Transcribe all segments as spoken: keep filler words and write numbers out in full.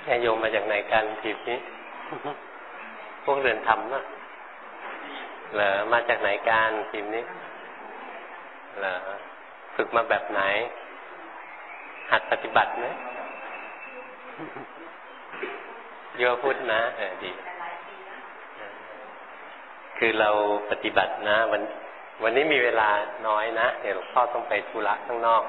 ญาโยมมาจากไหนกันทีนี้ พวกเรือนธรรมนะเหรอมาจากไหนกันทีนี้เหรอฝึกมาแบบไหนหัดปฏิบัติไหมโยพูดนะเออดีคือเราปฏิบัตินะวันวันนี้มีเวลาน้อยนะเดี๋ยวหลวงพ่อต้องไปธุระข้างนอก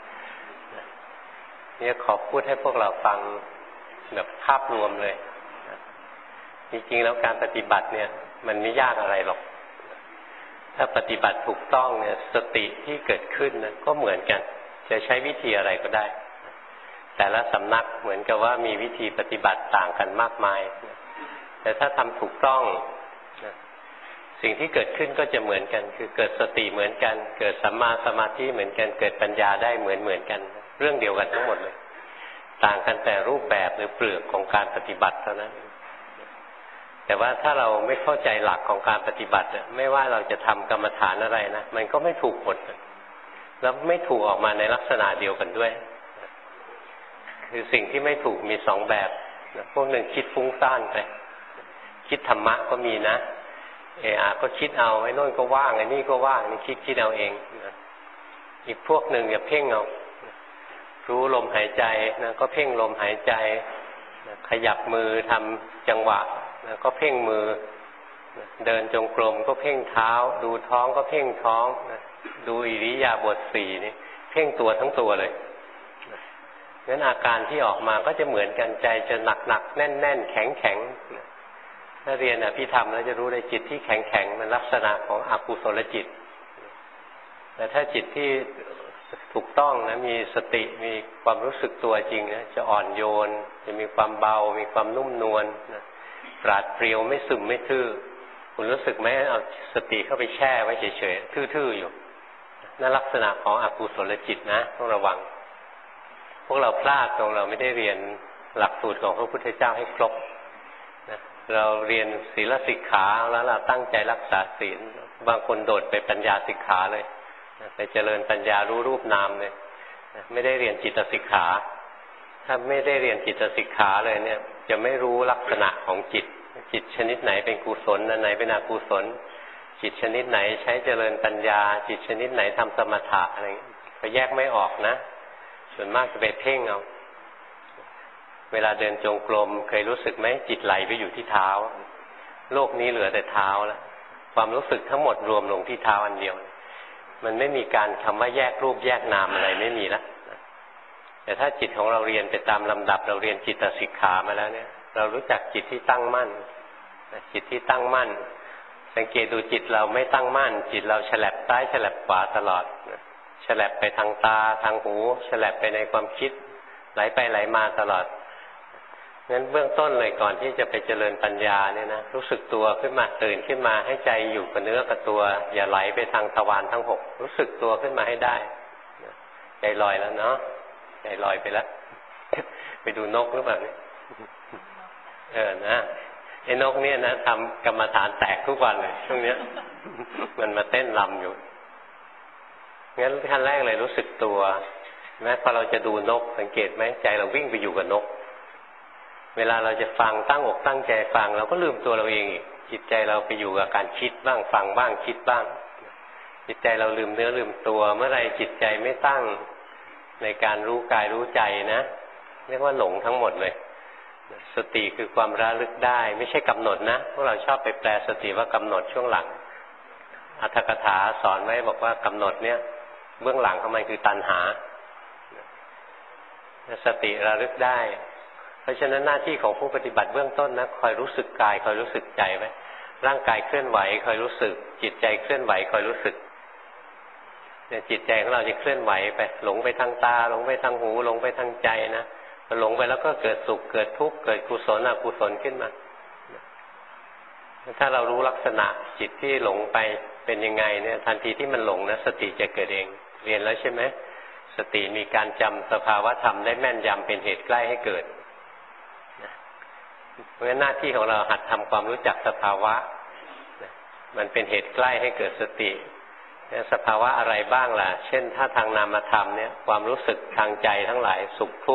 เนี่ยขอพูดให้พวกเราฟังแบบภาพรวมเลยจริงๆแล้วการปฏิบัติเนี่ยมันไม่ยากอะไรหรอกถ้าปฏิบัติถูกต้องเนี่ยสติที่เกิดขึ้นนะก็เหมือนกันจะใช้วิธีอะไรก็ได้แต่ละสำนักเหมือนกับว่ามีวิธีปฏิบัติต่างกันมากมายแต่ถ้าทำถูกต้องสิ่งที่เกิดขึ้นก็จะเหมือนกันคือเกิดสติเหมือนกันเกิดสัมมาสมาธิเหมือนกันเกิดปัญญาได้เหมือนเหมือนกันเรื่องเดียวกันทั้งหมดเลยต่างกันแต่รูปแบบหรือเปลือกของการปฏิบัติเท่านั้นแต่ว่าถ้าเราไม่เข้าใจหลักของการปฏิบัติไม่ว่าเราจะทำกรรมฐานอะไรนะมันก็ไม่ถูกหมดแล้วไม่ถูกออกมาในลักษณะเดียวกันด้วยคือสิ่งที่ไม่ถูกมีสองแบบพวกหนึ่งคิดฟุ้งซ่านไปคิดธรรมะก็มีนะเออก็คิดเอาไอ้โน่นก็ว่างไอ้นี่ก็ว่างนี่คิดคิดเอาเองอีกพวกหนึ่งอย่าเพ่งเอารู้ลมหายใจนะก็เพ่งลมหายใจขยับมือทำจังหวะนะก็เพ่งมือเดินจงกรมก็เพ่งเท้าดูท้องก็เพ่งท้องนะดูอิริยาบถสี่นี่เพ่งตัวทั้งตัวเลยงั้นอาการที่ออกมาก็จะเหมือนกันใจจะหนักหนักแน่นแน่นแข็งแข็งถ้าเรียนอภิธรรมแล้วจะรู้ได้จิตที่แข็งแข็งมันลักษณะของอกุศลจิตแต่ถ้าจิตที่ถูกต้องนะมีสติมีความรู้สึกตัวจริงนะจะอ่อนโยนจะมีความเบามีความนุ่มนวลนะปราดเปรียวไม่ซึมไม่ทื่อคุณรู้สึกไหมเอาสติเข้าไปแช่ไว้เฉยๆทื่อๆอยู่นั่นลักษณะของอกุศลจิตนะต้องระวังพวกเราพลาดตรงเราไม่ได้เรียนหลักสูตรของพระพุทธเจ้าให้ครบนะเราเรียนศีลสิกขาแล้วเราตั้งใจรักษาศีลบางคนโดดไปปัญญาสิกขาเลยไปเจริญปัญญารู้รูปนามเลยไม่ได้เรียนจิตสิกขาถ้าไม่ได้เรียนจิตสิกขาเลยเนี่ยจะไม่รู้ลักษณะของจิตจิตชนิดไหนเป็นกุศลอันไหนเป็นอกุศลจิตชนิดไหนใช้เจริญปัญญาจิตชนิดไหนทำสมถะอะไรก็แยกไม่ออกนะส่วนมากจะไปเพ่งเอาเวลาเดินจงกรมเคยรู้สึกไหมจิตไหลไปอยู่ที่เท้าโลกนี้เหลือแต่เท้าแล้วความรู้สึกทั้งหมดรวมลงที่เท้าอันเดียวมันไม่มีการคำว่าแยกรูปแยกนามอะไรไม่มีแล้วแต่ถ้าจิตของเราเรียนไปตามลำดับเราเรียนจิตสิกขามาแล้วเนี่ยเรารู้จักจิตที่ตั้งมั่นจิตที่ตั้งมั่นสังเกตดูจิตเราไม่ตั้งมั่นจิตเราฉลับซ้ายฉลับขวาตลอดฉลับไปทางตาทางหูฉลับไปในความคิดไหลไปไหลมาตลอดงั้นเบื้องต้นเลยก่อนที่จะไปเจริญปัญญาเนี่ยนะรู้สึกตัวขึ้นมาตื่นขึ้นมาให้ใจอยู่กับเนื้อกับตัวอย่าไหลไปทางทวารทั้งหกรู้สึกตัวขึ้นมาให้ได้ใจลอยแล้วเนาะใจลอยไปแล้ว ไปดูนกหรือเปล่าเนี่ยเออนะไอ้นกเนี่ยนะทำกรรมฐานแตกทุกวันเลยช่วงเนี้ย มันมาเต้นรำอยู่งั้นขั้นแรกเลยรู้สึกตัวแม้พอเราจะดูนกสังเกตไหมใจเราวิ่งไปอยู่กับนกเวลาเราจะฟังตั้งอกตั้งใจฟังเราก็ลืมตัวเราเองอีกจิตใจเราไปอยู่กับการคิดบ้างฟังบ้างคิดบ้างจิตใจเราลืมเนื้อลืมตัวเมื่อไรจิตใจไม่ตั้งในการรู้กายรู้ใจนะเรียกว่าหลงทั้งหมดเลยสติคือความระลึกได้ไม่ใช่กำหนดนะพวกเราชอบไปแปลสติว่ากำหนดช่วงหลังอรรถกถาสอนไว้บอกว่ากำหนดเนี่ยเบื้องหลังของมันคือตัณหาสติระลึกได้เพราะฉะนั้นหน้าที่ของผู้ปฏิบัติเบื้องต้นนะคอยรู้สึกกายคอยรู้สึกใจไว้ร่างกายเคลื่อนไหวคอยรู้สึกจิตใจเคลื่อนไหวคอยรู้สึกเนี่ยจิตใจของเราจะเคลื่อนไหวไปหลงไปทางตาหลงไปทางหูหลงไปทางใจนะพอหลงไปแล้วก็เกิดสุขเกิดทุกข์เกิดกุศลอกุศลขึ้นมาถ้าเรารู้ลักษณะจิตที่หลงไปเป็นยังไงเนี่ยทันทีที่มันหลงนะสติจะเกิดเองเรียนแล้วใช่ไหมสติมีการจำสภาวะธรรมได้แม่นยำเป็นเหตุใกล้ให้เกิดเพราะฉะนั้นหน้าที่ของเราหัดทำความรู้จักสภาวะมันเป็นเหตุใกล้ให้เกิดสติสภาวะอะไรบ้างล่ะเช่นถ้าทางนามธรรมเนี่ยความรู้สึกทางใจทั้งหลายสุขทุกข์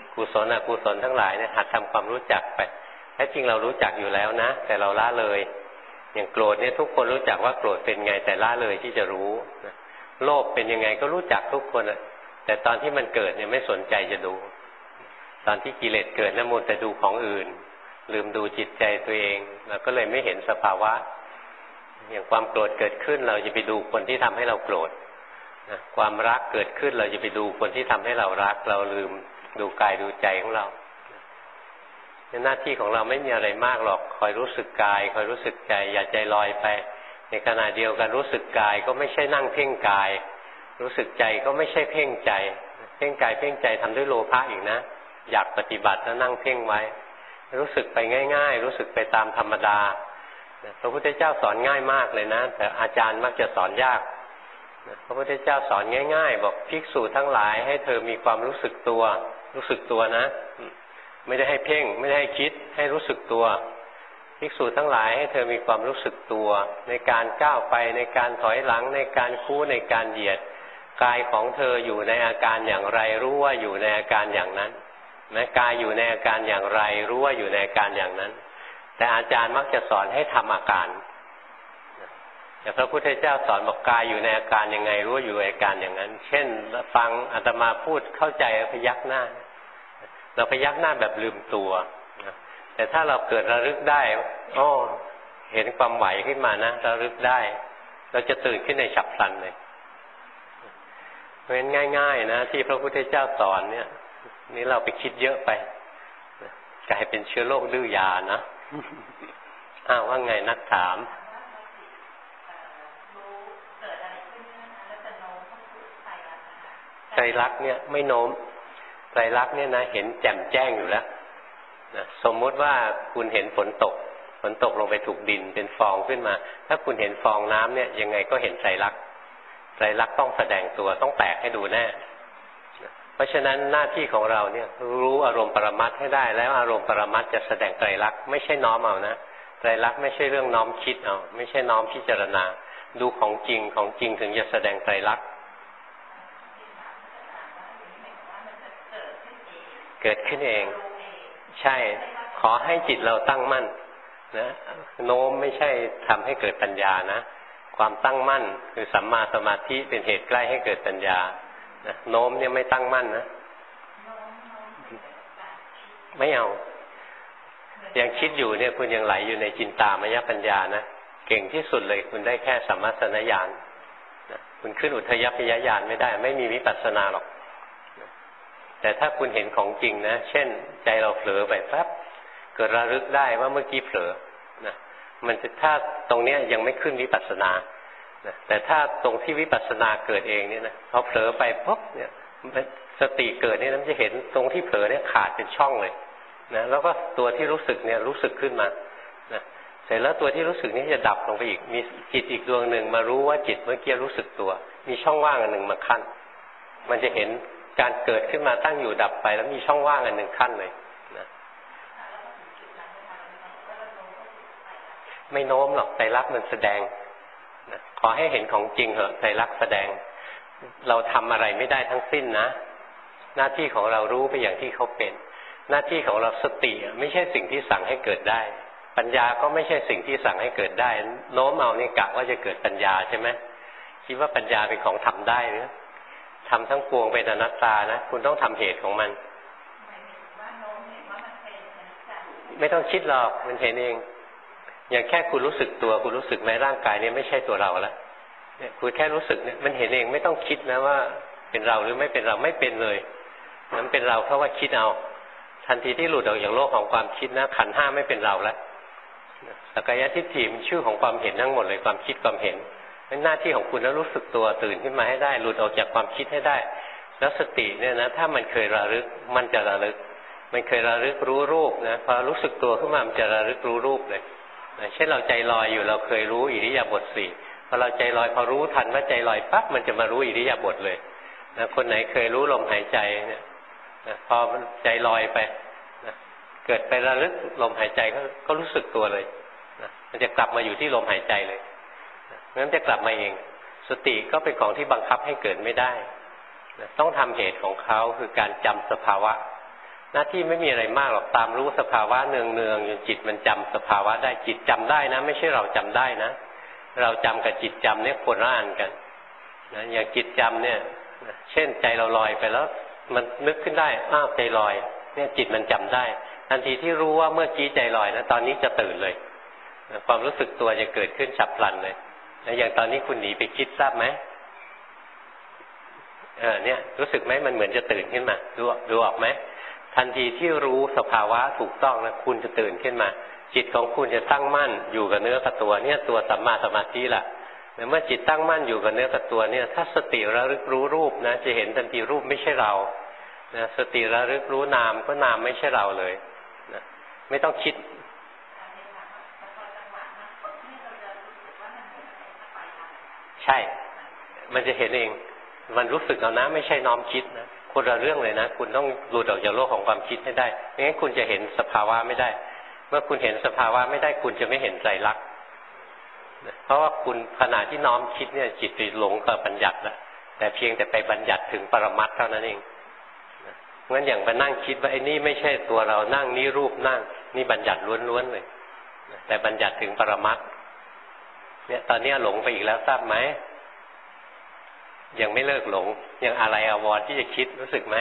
กุศลอกุศลทั้งหลายเนี่ยหัดทำความรู้จักไปแท้จริงเรารู้จักอยู่แล้วนะแต่เราละเลยอย่างโกรธเนี่ยทุกคนรู้จักว่าโกรธเป็นไงแต่ละเลยที่จะรู้นะโลภเป็นยังไงก็รู้จักทุกคนแต่ตอนที่มันเกิดเนี่ยไม่สนใจจะดูตอนที่กิเลสเกิดนะมัวแต่ดูของอื่นลืมดูจิตใจตัวเองเราก็เลยไม่เห็นสภาวะอย่างความโกรธเกิดขึ้นเราจะไปดูคนที่ทำให้เราโกรธนะความรักเกิดขึ้นเราจะไปดูคนที่ทำให้เรารักเราลืมดูกายดูใจของเราหน้าที่ของเราไม่มีอะไรมากหรอกคอยรู้สึกกายคอยรู้สึกใจอย่าใจลอยไปในขณะเดียวกันรู้สึกกายก็ไม่ใช่นั่งเพ่งกายรู้สึกใจก็ไม่ใช่เพ่งใจเพ่งกายเพ่งใจทำด้วยโลภะอีกนะอยากปฏิบัติแล้วนั่งเพ่งไว้รู้สึกไปง่ายๆรู้สึกไปตามธรรมดาพระพุทธเจ้าสอนง่ายมากเลยนะแต่อาจารย์มักจะสอนยากพระพุทธเจ้าสอนง่ายๆบอกภิกษุทั้งหลายให้เธอมีความรู้สึกตัวรู้สึกตัวนะไม่ได้ให้เพ่งไม่ได้ให้คิดให้รู้สึกตัวภิกษุทั้งหลายให้เธอมีความรู้สึกตัวในการก้าวไปในการถอยหลังในการคู่ในการเหยียดกายของเธออยู่ในอาการอย่างไรรู้ว่าอยู่ในอาการอย่างนั้นแม้กายอยู่ในอาการอย่างไรรู้ว่าอยู่ในอาการอย่างนั้นแต่อาจารย์มักจะสอนให้ทำอาการแต่พระพุทธเจ้าสอนบอกกายอยู่ในอาการยังไงรู้ว่าอยู่ในอาการอย่างนั้นเช่นฟังอาตมาพูดเข้าใจพยักหน้าเราพยักหน้าแบบลืมตัวแต่ถ้าเราเกิดระลึกได้อ้อเห็นความไหวขึ้นมานะระลึกได้เราจะตื่นขึ้นในฉับพลันเลยเพราะฉะนั้นง่ายๆนะที่พระพุทธเจ้าสอนเนี่ยนี่เราไปคิดเยอะไปกลายเป็นเชื้อโรคดื้อยานะอ้าวว่าไงนักถามไตรลักษณ์เนี่ยไม่โน้มไตรลักษณ์เนี่ยนะเห็นแจ่มแจ้งอยู่แล้วนะสมมติว่าคุณเห็นฝนตกฝนตกลงไปถูกดินเป็นฟองขึ้นมาถ้าคุณเห็นฟองน้ำเนี่ยยังไงก็เห็นไตรลักษณ์ไตรลักษณ์ต้องแสดงตัวต้องแตกให้ดูแน่เพราะฉะนั้นหน้าที่ของเราเนี่ยรู้อารมณ์ปรมัตถ์ให้ได้แล้วอารมณ์ปรมัตถ์จะแสดงไตรลักษณ์ไม่ใช่น้อมเอานะไตรลักษณ์ไม่ใช่เรื่องน้อมคิดเอาไม่ใช่น้อมพิจารณาดูของจริงของจริงถึงจะแสดงไตรลักษณ์เกิดขึ้นเองใช่ขอให้จิตเราตั้งมั่นนะโน้มไม่ใช่ทำให้เกิดปัญญานะความตั้งมั่นคือสัมมาสมาธิเป็นเหตุใกล้ให้เกิดปัญญานะโน้มเนี่ยไม่ตั้งมั่นนะไม่เอายังคิดอยู่เนี่ยคุณยังไหลอยู่ในจินตามยปัญญานะเก่งที่สุดเลยคุณได้แค่สัมมาสนญาณนะคุณขึ้นอุทยพยญาณไม่ได้ไม่มีวิปัสสนาหรอกแต่ถ้าคุณเห็นของจริงนะเช่นใจเราเผลอไปปั๊บเกิดระลึกได้ว่าเมื่อกี้เผลอนะมันจะถ้าตรงเนี้ยยังไม่ขึ้นวิปัสสนานะแต่ถ้าตรงที่วิปัสสนาเกิดเองเนี่ยนะพอเผลอไปปุ๊บเนี่ยสติเกิดเนี่ยมันจะเห็นตรงที่เผลอเนี่ยขาดเป็นช่องเลยนะแล้วก็ตัวที่รู้สึกเนี่ยรู้สึกขึ้นมานะเสร็จแล้วตัวที่รู้สึกนี้จะดับลงไปอีกมีจิตอีกดวงหนึ่งมารู้ว่าจิตเมื่อกี้รู้สึกตัวมีช่องว่างอันหนึ่งมาขั้นมันจะเห็นการเกิดขึ้นมาตั้งอยู่ดับไปแล้วมีช่องว่างอันหนึ่งขั้นเลยนะไม่โน้มหรอกไตรลักษณ์มันแสดงนะขอให้เห็นของจริงเหอะไตรลักษณ์แสดงเราทำอะไรไม่ได้ทั้งสิ้นนะหน้าที่ของเรารู้ไปอย่างที่เขาเป็นหน้าที่ของเราสติไม่ใช่สิ่งที่สั่งให้เกิดได้ปัญญาก็ไม่ใช่สิ่งที่สั่งให้เกิดได้โน้มเอานี่กะว่าจะเกิดปัญญาใช่ไหมคิดว่าปัญญาเป็นของทำได้หรือทำทั้งปวงเป็นอนัตตานะคุณต้องทำเหตุของมันไม่ต้องคิดหรอกมันเห็นเองอย่างแค่คุณรู้สึกตัวคุณรู้สึกไหมร่างกายนี้ไม่ใช่ตัวเราแล้วเนี่ยคุณแค่รู้สึกเนี่ยมันเห็นเองไม่ต้องคิดนะว่าเป็นเราหรือไม่เป็นเราไม่เป็นเลยมันเป็นเราเพราะว่าคิดเอาทันทีที่หลุดออกจากโลกของความคิดนะขันธ์ห้าไม่เป็นเราแล้วสักกายทิฏฐิมันชื่อของความเห็นทั้งหมดเลยความคิดความเห็นหน้าที่ของคุณแล้วรู้สึกตัวตื่นขึ้นมาให้ได้หลุดออกจากความคิดให้ได้แล้วสติเนี่ยนะถ้ามันเคยระลึกมันจะระลึกมันเคยระลึกรู้รูปนะพอรู้สึกตัวขึ้นมามันจะระลึกรู้รูปเลยเช่นเราใจลอยอยู่เราเคยรู้อิริยาบถสี่พอเราใจลอยพอรู้ทันว่าใจลอยปั๊บมันจะมารู้อิริยาบถเลยนะคนไหนเคยรู้ลมหายใจเนี่ยนะพอมันใจลอยไปนะเกิดไประลึกลมหายใจก็ก็รู้สึกตัวเลยนะมันจะกลับมาอยู่ที่ลมหายใจเลยงั้นจะกลับมาเองสติก็เป็นของที่บังคับให้เกิดไม่ได้ต้องทำเหตุของเขาคือการจำสภาวะหน้าที่ไม่มีอะไรมากหรอกตามรู้สภาวะเนืองเนืองจนจิตมันจำสภาวะได้จิตจำได้นะไม่ใช่เราจำได้นะเราจำกับจิตจำเนี่ยคนละอันกันนะอย่างจิตจำเนี่ยเช่นใจเราลอยไปแล้วมันนึกขึ้นได้อ้าวใจลอยเนี่ยจิตมันจำได้ทันทีที่รู้ว่าเมื่อกี้ใจลอยนะตอนนี้จะตื่นเลยความรู้สึกตัวจะเกิดขึ้นฉับพลันเลยแล้วอย่างตอนนี้คุณหนีไปคิดทราบไหมเออเนี่ยรู้สึกไหมมันเหมือนจะตื่นขึ้นมาดูดูออกไหมทันทีที่รู้สภาวะถูกต้องนะคุณจะตื่นขึ้นมาจิตของคุณจะตั้งมั่นอยู่กับเนื้อกับตัวเนี่ยตัวสัมมาสมาธิล่ะเมื่อจิตตั้งมั่นอยู่กับเนื้อกับตัวเนี่ยถ้าสติระลึกรู้รูปนะจะเห็นทันทีรูปไม่ใช่เรานะสติระลึกรู้นามก็นามไม่ใช่เราเลยนะไม่ต้องคิดใช่มันจะเห็นเองมันรู้สึกเอานะไม่ใช่น้อมคิดนะคนละเรื่องเลยนะคุณต้องหลุดออกจากโลกของความคิดให้ได้ไม่งั้นคุณจะเห็นสภาวะไม่ได้เมื่อคุณเห็นสภาวะไม่ได้คุณจะไม่เห็นไตรลักษณ์เพราะว่าคุณขณะที่น้อมคิดเนี่ยจิตไปหลงกับบัญญัติแล้วแต่เพียงแต่ไปบัญญัติถึงปรมัตถ์เท่านั้นเองงั้นอย่างไปนั่งคิดว่าไอ้นี่ไม่ใช่ตัวเรานั่งนี่รูปนั่งนี่บัญญัติล้วนๆเลยแต่บัญญัติถึงปรมัตถ์เนี่ยตอนนี้หลงไปอีกแล้วทราบไหมยังไม่เลิกหลงยังอะไรอาวรที่จะคิดรู้สึกไหม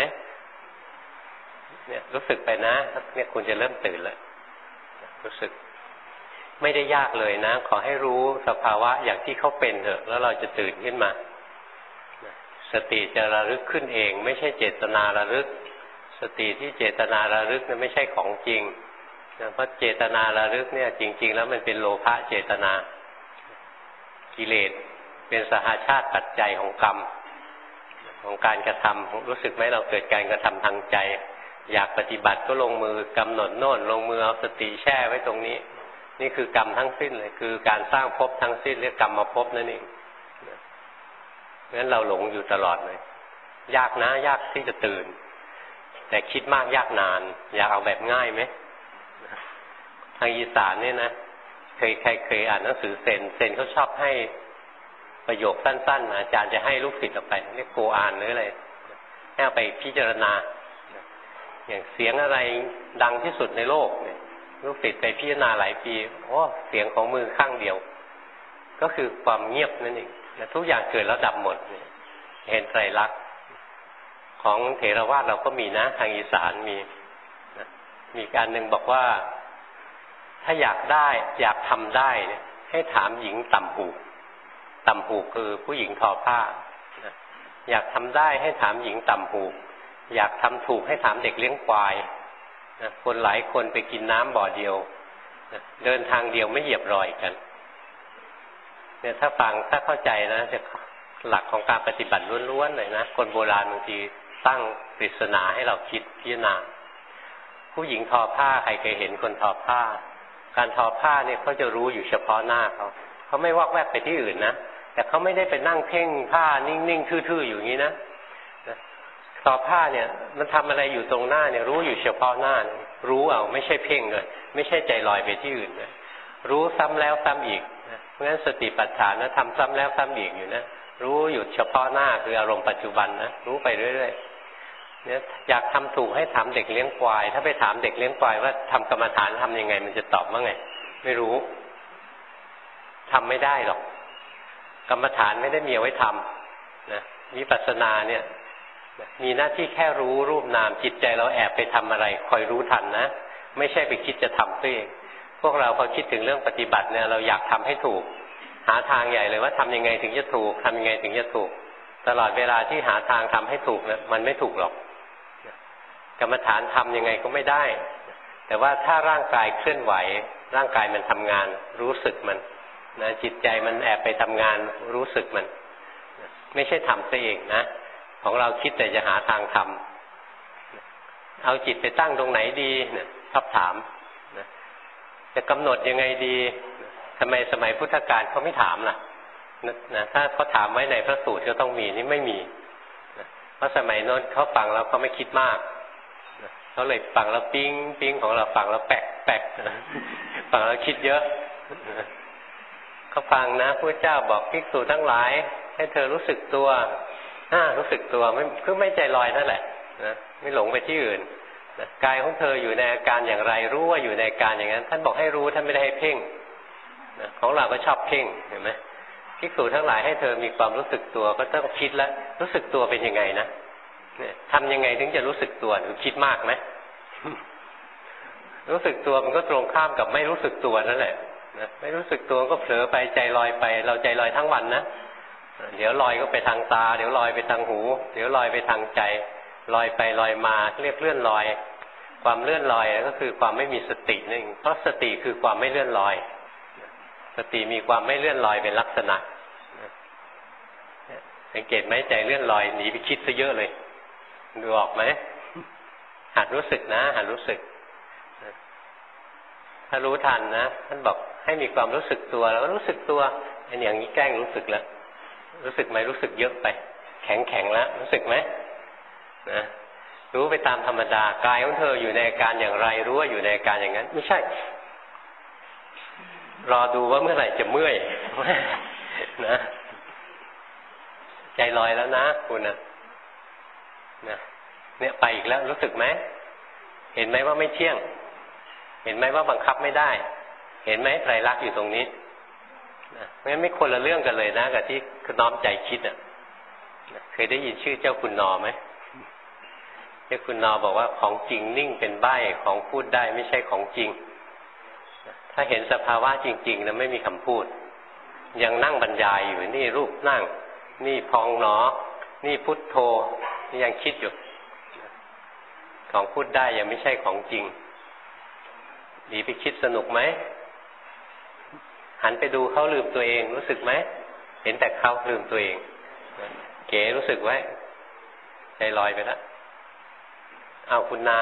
เนี่ยรู้สึกไปนะเนี่ยคุณจะเริ่มตื่นแล้วรู้สึกไม่ได้ยากเลยนะขอให้รู้สภาวะอย่างที่เขาเป็นเถอะแล้วเราจะตื่นขึ้นมาสติจะระลึกขึ้นเองไม่ใช่เจตนาระลึกสติที่เจตนาระลึกนั้นไม่ใช่ของจริงเพราะเจตนาระลึกเนี่ยจริงๆแล้วมันเป็นโลภะเจตนากิเลสเป็นสหชาติปัจจัยของกรรมของการกระทำรู้สึกไหมเราเกิดการกระทำทางใจอยากปฏิบัติก็ลงมือกำหนดโน่นลงมือเอาสติแช่ไว้ตรงนี้นี่คือกรรมทั้งสิ้นเลยคือการสร้างภพทั้งสิ้นเรียกกรรมภพนั่นเองเพราะฉะนั้นเราหลงอยู่ตลอดเลยยากนะยากที่จะตื่นแต่คิดมากยากนานอยากเอาแบบง่ายไหมทางอีสานเนี่ยนะเคยใครเคยอ่านหนังสือเซนเซนเขาชอบให้ประโยคสั้นๆอาจารย์จะให้ลูกศิษย์ออกไปเรียกโกอ่านหรืออะไรให้เอาไปพิจารณาอย่างเสียงอะไรดังที่สุดในโลกเนี่ยลูกศิษย์ไปพิจารณาหลายปีโอ้เสียงของมือข้างเดียวก็คือความเงียบนั่นเองทุกอย่างเกิดแล้วดับหมดเห็นไตรลักษณ์ของเถรวาทเราก็มีนะทางอีสานมีมีการหนึ่งบอกว่าถ้าอยากได้อยากทำได้เนี่ยให้ถามหญิงต่ำหูต่ำหูคือผู้หญิงทอผ้าอยากทำได้ให้ถามหญิงต่ำหูอยากทำถูกให้ถามเด็กเลี้ยงควายคนหลายคนไปกินน้ำบ่อเดียวเดินทางเดียวไม่เหยียบรอยกันเนี่ยถ้าฟังถ้าเข้าใจนะจะหลักของการปฏิบัติล้วนๆเลยนะคนโบราณบางทีตั้งปริศนาให้เราคิดพิจารณาผู้หญิงทอผ้าใครเคยเห็นคนทอผ้าการทอผ้าเนี่ยเขาจะรู้อยู่เฉพาะหน้าเขาเขาไม่วอกแวกไปที่อื่นนะแต่เขาไม่ได้ไปนั่งเพ่งผ้านิ่งๆทื่อๆอยู่อย่างนี้นะทอผ้าเนี่ยมันทำอะไรอยู่ตรงหน้าเนี่ยรู้อยู่เฉพาะหน้ารู้เอาไม่ใช่เพ่งเลยไม่ใช่ใจลอยไปที่อื่นเลยรู้ซ้ำแล้วซ้ำอีกนะเพราะฉะนั้นสติปัฏฐานนะทำซ้ำแล้วซ้ำอีกอยู่นะรู้อยู่เฉพาะหน้าคืออารมณ์ปัจจุบันนะรู้ไปเรื่อยๆเนี่ยอยากทำถูกให้ถามเด็กเลี้ยงควายถ้าไปถามเด็กเลี้ยงควายว่าทำกรรมฐานทำยังไงมันจะตอบว่าไงไม่รู้ทำไม่ได้หรอกกรรมฐานไม่ได้มีเอาไว้ทำนะวิปัสสนาเนี่ยมีหน้าที่แค่รู้รูปนามจิตใจเราแอบไปทำอะไรคอยรู้ทันนะไม่ใช่ไปคิดจะทำตัวเองพวกเราพอคิดถึงเรื่องปฏิบัติเนี่ยเราอยากทำให้ถูกหาทางใหญ่เลยว่าทำยังไงถึงจะถูกทำยังไงถึงจะถูกตลอดเวลาที่หาทางทำให้ถูกเนี่ยมันไม่ถูกหรอกกรรมฐานทำยังไงก็ไม่ได้แต่ว่าถ้าร่างกายเคลื่อนไหวร่างกายมันทำงานรู้สึกมันนะจิตใจมันแอบไปทำงานรู้สึกมันไม่ใช่ทำซะเองนะของเราคิดแต่จะหาทางทำเอาจิตไปตั้งตรงไหนดีเนี่ยชอบถามนะจะกำหนดยังไงดีทำไมสมัยพุทธกาลเขาไม่ถามล่ะนะถ้าเขาถามไว้ในพระสูตรก็ต้องมีนี่ไม่มีนะเพราะสมัยโน้นเขาฟังแล้วเขาไม่คิดมากนะเขาเลยฟังแล้วปิ้งปิ้งของเราฟังแล้วแปลกแปลกนะฟังแล้วคิดเยอะเขาฟังนะพระเจ้าบอกภิกษุทั้งหลายให้เธอรู้สึกตัวอ่ารู้สึกตัวไม่คือไม่ใจลอยนั่นแหละนะไม่หลงไปที่อื่นกายของเธออยู่ในอาการอย่างไรรู้ว่าอยู่ในอาการอย่างนั้นท่านบอกให้รู้ท่านไม่ได้ให้เพ่งของเราก็ชอบเพ่งเห็นไหมภิกษุทั้งหลายให้เธอมีความรู้สึกตัวก็ต้องคิดแล้วรู้สึกตัวเป็นยังไงนะทำยังไงถึงจะรู้สึกตัวหรือคิดมากไหม รู้สึกตัวมันก็ตรงข้ามกับไม่รู้สึกตัวนั่นแหละนะไม่รู้สึกตัวก็เผลอไปใจลอยไปเราใจลอยทั้งวันนะเดี๋ยวลอยก็ไปทางตาเดี๋ยวลอยไปทางหูเดี๋ยวลอยไปทางใจลอยไปลอยมาเรียกเลื่อนลอยความเลื่อนลอยก็คือความไม่มีสตินั่นเองเพราะสติคือความไม่เลื่อนลอยสติมีความไม่เลื่อนลอยเป็นลักษณะสังเกตไหมใจเลื่อนลอยหนีไปคิดซะเยอะเลยดูออกไหมหัดรู้สึกนะหัดรู้สึกถ้ารู้ทันนะท่านบอกให้มีความรู้สึกตัวแล้วก็รู้สึกตัวอันอย่างนี้แกล้งรู้สึกแล้วรู้สึกไหมรู้สึกเยอะไปแข็งแข็งแล้วรู้สึกไหมนะรู้ไปตามธรรมดากายของเธออยู่ในอาการอย่างไรรู้ว่าอยู่ในอาการอย่างนั้นไม่ใช่รอดูว่าเมื่อไหร่จะเมื่อยนะใจลอยแล้วนะคุณนะนะเนี่ยไปอีกแล้วรู้สึกไหมเห็นไหมว่าไม่เที่ยงเห็นไหมว่าบังคับไม่ได้เห็นไหมไตรลักษณ์อยู่ตรงนี้นะเพราะฉะนั้นไม่คนละเรื่องกันเลยนะกับที่น้อมใจคิดอ่ะเคยได้ยินชื่อเจ้าคุณนอไหมเจ้าคุณนอบอกว่าของจริงนิ่งเป็นใบ้ของพูดได้ไม่ใช่ของจริงถ้าเห็นสภาวะจริงๆนะไม่มีคำพูดยังนั่งบรรยายอยู่นี่รูปนั่งนี่พองหนอนี่พุทโธนี่ยังคิดอยู่ของพูดได้ยังไม่ใช่ของจริงดีไปคิดสนุกไหมหันไปดูเขาลืมตัวเองรู้สึกไหมเห็นแต่เขาลืมตัวเองเก๋รู้สึกไว้ใจลอยไปแล้วเอาคุณนา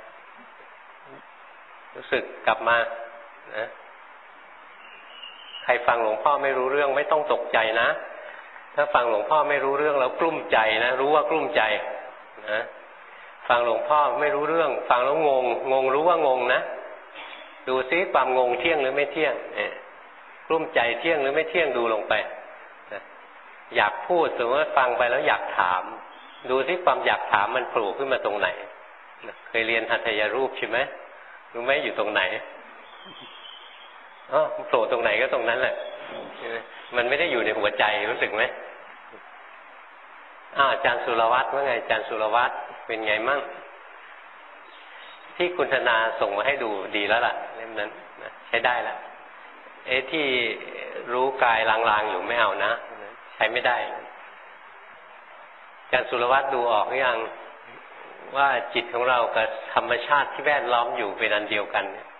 รู้สึกกลับมานะใครฟังหลวงพ่อไม่รู้เรื่องไม่ต้องตกใจนะถ้าฟังหลวงพ่อไม่รู้เรื่องแล้วกลุ้มใจนะรู้ว่ากลุ้มใจนะฟังหลวงพ่อไม่รู้เรื่องฟังแล้วงงงงรู้ว่างงนะดูซิความงงเที่ยงหรือไม่เที่ยงเนี่ยกลุ้มใจเที่ยงหรือไม่เที่ยงดูลงไปนะอยากพูดสมมติว่าฟังไปแล้วอยากถามดูซิความอยากถามมันโผล่ขึ้นมาตรงไหนนะเคยเรียนหัตถยรูปใช่ไหมรู้ไหมอยู่ตรงไหนอ๋อโผล่ตรงไหนก็ตรงนั้นแหละมันไม่ได้อยู่ในหัวใจรู้สึกไหมอ้าวอาจารย์สุรวัตรว่าไงอาจารย์สุรวัตรเป็นไงมั่งที่คุณธนาส่งมาให้ดูดีแล้วล่ะเล่มนั้นนะใช้ได้แล้วเอ๊ะที่รู้กายลางๆอยู่ไม่เอานะใช้ไม่ได้อาจารย์สุรวัตรดูออกหรือยังว่าจิตของเรากับธรรมชาติที่แวดล้อมอยู่เป็นอันเดียวกัน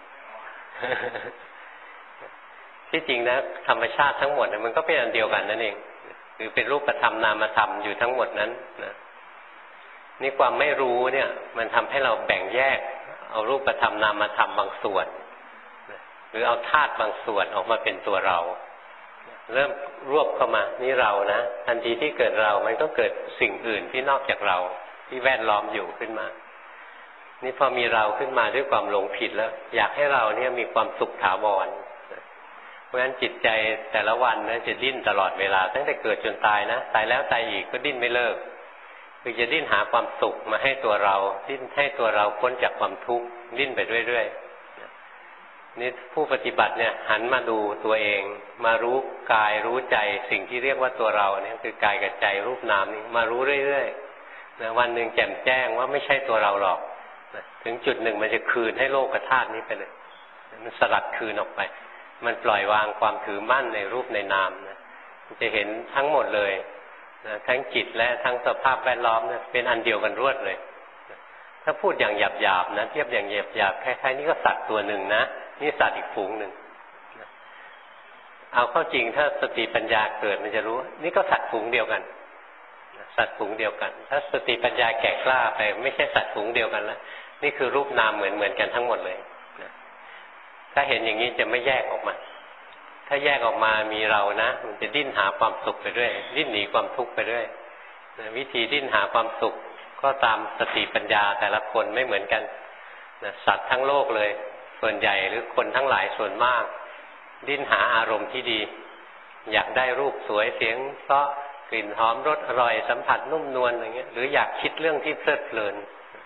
ที่จริงนะธรรมชาติทั้งหมดมันก็เป็นอันเดียวกันนั่นเองคือเป็นรูปธรรมนามธรรมอยู่ทั้งหมดนั้นนะนี่ความไม่รู้เนี่ยมันทำให้เราแบ่งแยกเอารูปธรรมนามธรรมบางส่วนหรือเอาธาตุบางส่วนออกมาเป็นตัวเราเริ่มรวบเข้ามานี่เรานะทันทีที่เกิดเรามันก็เกิดสิ่งอื่นที่นอกจากเราที่แวดล้อมอยู่ขึ้นมานี่พอมีเราขึ้นมาด้วยความหลงผิดแล้วอยากให้เราเนี่ยมีความสุขถาวรเพราะฉะนั้นจิตใจแต่ละวันนะจะดิ้นตลอดเวลาตั้งแต่เกิดจนตายนะตายแล้วตายอีกก็ดิ้นไม่เลิกคือจะดิ้นหาความสุขมาให้ตัวเราดิ้นให้ตัวเราพ้นจากความทุกข์ดิ้นไปเรื่อยๆนี่ผู้ปฏิบัติเนี่ยหันมาดูตัวเองมารู้กายรู้ใจสิ่งที่เรียกว่าตัวเราเนี่ยคือกายกับใจรูปนามนี่มารู้เรื่อยๆนะวันหนึ่งแจ่มแจ้งว่าไม่ใช่ตัวเราหรอกนะถึงจุดหนึ่งมันจะคืนให้โลกธาตุนี้ไปเลยมันสลัดคืนออกไปมันปล่อยวางความถือมั่นในรูปในนามนะมันจะเห็นทั้งหมดเลยนะทั้งจิตและทั้งสภาพแวดล้อมเนี่ยเป็นอันเดียวกันรวดเลยนะถ้าพูดอย่างหยาบๆนะเทียบอย่างหยาบๆคล้ายๆนี่ก็สัตว์ตัวหนึ่งนะนี่สัตว์อีกฝูงหนึ่งนะเอาเข้าจริงถ้าสติปัญญาเกิดมันจะรู้นี่ก็สัตว์ฝูงเดียวกันนะสัตว์ฝูงเดียวกันถ้าสติปัญญาแก่กล้าไปไม่ใช่สัตว์ฝูงเดียวกันแล้วนี่คือรูปนามเหมือนเหมือนกันทั้งหมดเลยถ้าเห็นอย่างนี้จะไม่แยกออกมาถ้าแยกออกมามีเรานะมันจะดิ้นหาความสุขไปเรื่อยดิ้นหนีความทุกข์ไปเรื่อยนะวิธีดิ้นหาความสุขก็ตามสติปัญญาแต่ละคนไม่เหมือนกันนะสัตว์ทั้งโลกเลยส่วนใหญ่หรือคนทั้งหลายส่วนมากดิ้นหาอารมณ์ที่ดีอยากได้รูปสวยเสียงเพราะกลิ่นหอมรสอร่อยสัมผัสนุ่มนวลอะไรเงี้ยหรืออยากคิดเรื่องที่เพลิดเพลินช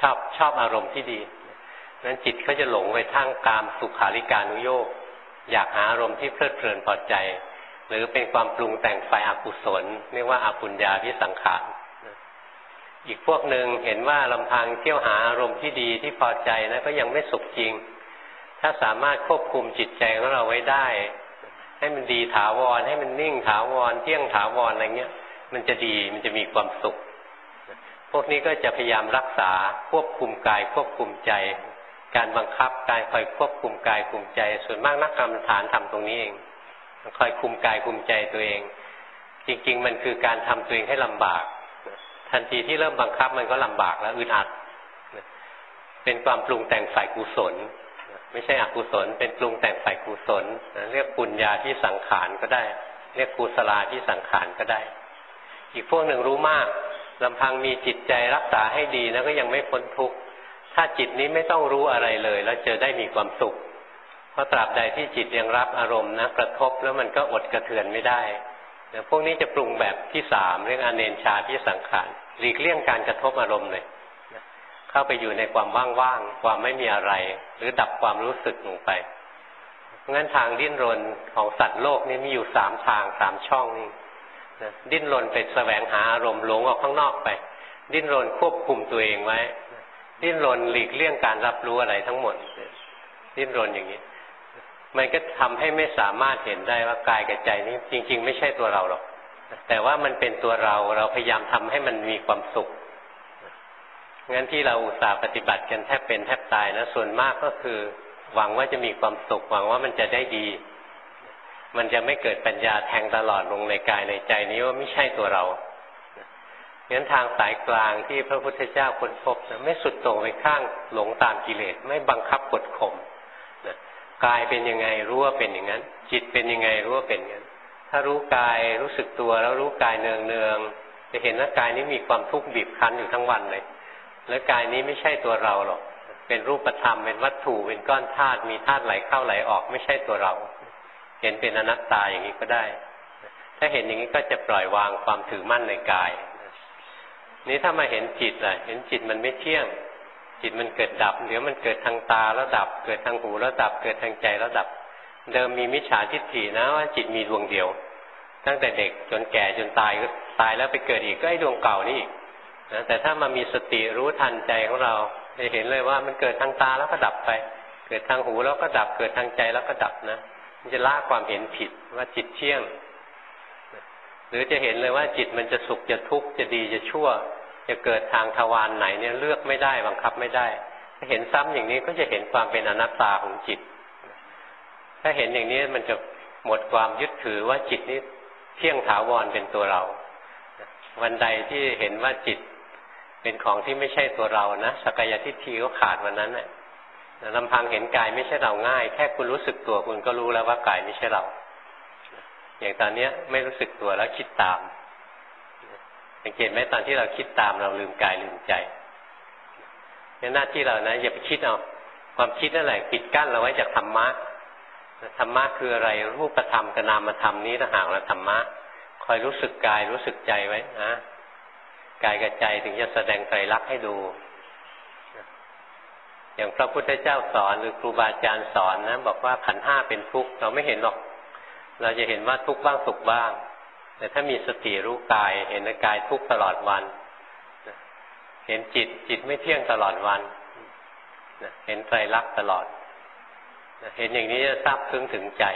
ชอบชอบอารมณ์ที่ดีนั้นจิตเขาจะหลงไปทางกามสุขาริการุโยคอยากหาอารมณ์ที่เพลิดเพลินพอใจหรือเป็นความปรุงแต่งฝ่ายอกุศลเรียกว่าอปุญญาภิสังขารอีกพวกหนึ่งเห็นว่าลำพังเที่ยวหาอารมณ์ที่ดีที่พอใจนะก็ยังไม่สุขจริงถ้าสามารถควบคุมจิตใจของเราไว้ได้ให้มันดีถาวรให้มันนิ่งถาวรเที่ยงถาวรอะไรเงี้ยมันจะดีมันจะมีความสุขพวกนี้ก็จะพยายามรักษาควบคุมกายควบคุมใจการบังคับกายคอยควบคุมกายคุมใจส่วนมากนักกรรมฐานทำตรงนี้เองคอยคุมกายคุมใจตัวเองจริงๆมันคือการทำตัวเองให้ลำบากทันทีที่เริ่มบังคับมันก็ลำบากแล้วอึดอัดเป็นความปรุงแต่งฝ่ายกุศลไม่ใช่อกุศลเป็นปรุงแต่งฝ่ายกุศลเรียกปุญญาที่สังขารก็ได้เรียกกุศลาที่สังขารก็ได้อีกพวกหนึ่งรู้มากลำพังมีจิตใจรักษาให้ดีนะก็ยังไม่พ้นทุกข์ถ้าจิตนี้ไม่ต้องรู้อะไรเลยแล้วจะได้มีความสุขเพราะตราบใดที่จิตยังรับอารมณ์นะกระทบแล้วมันก็อดกระเทือนไม่ได้พวกนี้จะปรุงแบบที่สามเรียกอเนญชาที่สังขารหลีกเลี่ยงการกระทบอารมณ์เลยเข้าไปอยู่ในความว่างๆความไม่มีอะไรหรือดับความรู้สึกลงไปเพราะงั้นทางดิ้นรนของสัตว์โลกนี่มีอยู่สามทางสามช่องนี่ดิ้นรนไปแสวงหาอารมณ์หลงออกข้างนอกไปดิ้นรนควบคุมตัวเองไว้ดิ้นรนหลีกเลี่ยงการรับรู้อะไรทั้งหมดดิ้นรนอย่างนี้มันก็ทำให้ไม่สามารถเห็นได้ว่ากายกับใจนี้จริงๆไม่ใช่ตัวเราหรอกแต่ว่ามันเป็นตัวเราเราพยายามทำให้มันมีความสุขงั้นที่เราอุตส่าห์ปฏิบัติกันแทบเป็นแทบตายนะส่วนมากก็คือหวังว่าจะมีความสุขหวังว่ามันจะได้ดีมันจะไม่เกิดปัญญาแทงตลอดลงในกายในใจนี้ว่าไม่ใช่ตัวเรางั้นทางสายกลางที่พระพุทธเจ้าค้นพบนะไม่สุดโต่งไปข้างหลงตามกิเลสไม่บังคับกดข่มนะกายเป็นยังไงรู้ว่าเป็นอย่างนั้นจิตเป็นยังไงรู้ว่าเป็นอย่างนั้นถ้ารู้กายรู้สึกตัวแล้วรู้กายเนืองๆจะเห็นว่ากายนี้มีความทุกข์บีบคั้นอยู่ทั้งวันเลยแล้วกายนี้ไม่ใช่ตัวเราหรอกเป็นรูปธรรมเป็นวัตถุเป็นก้อนธาตุมีธาตุไหลเข้าไหลออกไม่ใช่ตัวเราเห็นเป็นอนัตตาอย่างนี้ก็ได้ถ้าเห็นอย่างนี้ก็จะปล่อยวางความถือมั่นในกายนี้ถ้ามาเห็นจิตล่ะเห็นจิตมันไม่เที่ยงจิตมันเกิดดับเดี๋ยวมันเกิดทางตาแล้วดับเกิดทางหูแล้วดับเกิดทางใจแล้วดับเดิมมีมิจฉาทิฏฐินะว่าจิตมีดวงเดียวตั้งแต่เด็กจนแก่จนตายก็ตายแล้วไปเกิดอีกก็ไอ้ดวงเก่านี่อีกนะแต่ถ้ามามีสติรู้ทันใจของเราจะเห็นเลยว่ามันเกิดทางตาแล้วก็ดับไปเกิดทางหูแล้วก็ดับเกิดทางใจแล้วก็ดับนะมันจะละความเห็นผิดว่าจิตเที่ยงหรือจะเห็นเลยว่าจิตมันจะสุขจะทุกข์จะดีจะชั่วจะเกิดทางทวารไหนเนี่ยเลือกไม่ได้บังคับไม่ได้ถ้าเห็นซ้ำอย่างนี้ก็จะเห็นความเป็นอนัตตาของจิตถ้าเห็นอย่างนี้มันจะหมดความยึดถือว่าจิตนี้เที่ยงถาวรเป็นตัวเราวันใดที่เห็นว่าจิตเป็นของที่ไม่ใช่ตัวเรานะสักกายทิฏฐิก็ขาดวันนั้นแหละลำพังเห็นกายไม่ใช่เราง่ายแค่คุณรู้สึกตัวคุณก็รู้แล้วว่ากายไม่ใช่เราอย่างตอนนี้ไม่รู้สึกตัวแล้วคิดตามสังเกตไหมตอนที่เราคิดตามเราลืมกายลืมใจในหน้าที่เรานะอย่าไปคิดเอาความคิดนั่นแหละปิดกั้นเราไว้จากธรรมะธรรมะคืออะไรรูปธรรมกับนามธรรมนี้ต่างหากละธรรมะคอยรู้สึกกายรู้สึกใจไว้นะกายกับใจถึงจะแสดงไตรลักษณ์ให้ดูอย่างพระพุทธเจ้าสอนหรือครูบาอาจารย์สอนนะบอกว่าขันธ์ห้าเป็นทุกข์เราไม่เห็นหรอกเราจะเห็นว่าทุกข์บ้างสุขบ้างแต่ถ้ามีสติรู้กายเห็นกายทุกข์ตลอดวันเห็นจิตจิตไม่เที่ยงตลอดวันเห็นไตรลักษณ์ตลอดเห็นอย่างนี้จะทราบซึ้งถึงใจ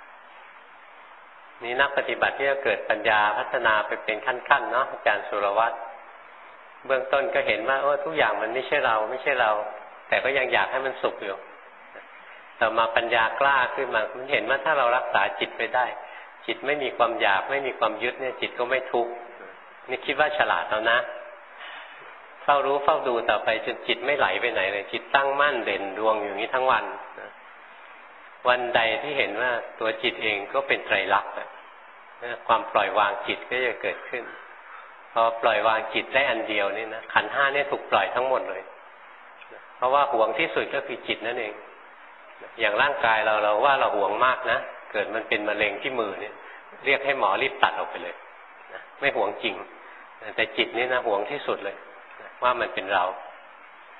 นี่นักปฏิบัติที่จะเกิดปัญญาพัฒนาไปเป็นขั้นๆเนาะอาจารย์สุรวัตรเบื้องต้นก็เห็นว่าโอ้ทุกอย่างมันไม่ใช่เราไม่ใช่เราแต่ก็ยังอยากให้มันสุขอยู่ต่อมาปัญญากล้าขึ้นมามันเห็นว่าถ้าเรารักษาจิตไปได้จิตไม่มีความอยากไม่มีความยึดเนี่ยจิตก็ไม่ทุกข์นี่คิดว่าฉลาดแล้วนะเฝ้ารู้เฝ้าดูต่อไปจนจิตไม่ไหลไปไหนเลยจิตตั้งมั่นเด่นดวงอยู่นี้ทั้งวันวันใดที่เห็นว่าตัวจิตเองก็เป็นไตรลักษณ์ความปล่อยวางจิตก็จะเกิดขึ้นพอปล่อยวางจิตได้อันเดียวนี่นะขันธ์ห้านี่ถูกปล่อยทั้งหมดเลยเพราะว่าห่วงที่สุดก็คือจิตนั่นเองอย่างร่างกายเราเราว่าเราห่วงมากนะเกิดมันเป็นมะเร็งที่มือเนี่ยเรียกให้หมอรีบตัดออกไปเลยไม่ห่วงจริงแต่จิตนี่นะห่วงที่สุดเลยว่ามันเป็นเรา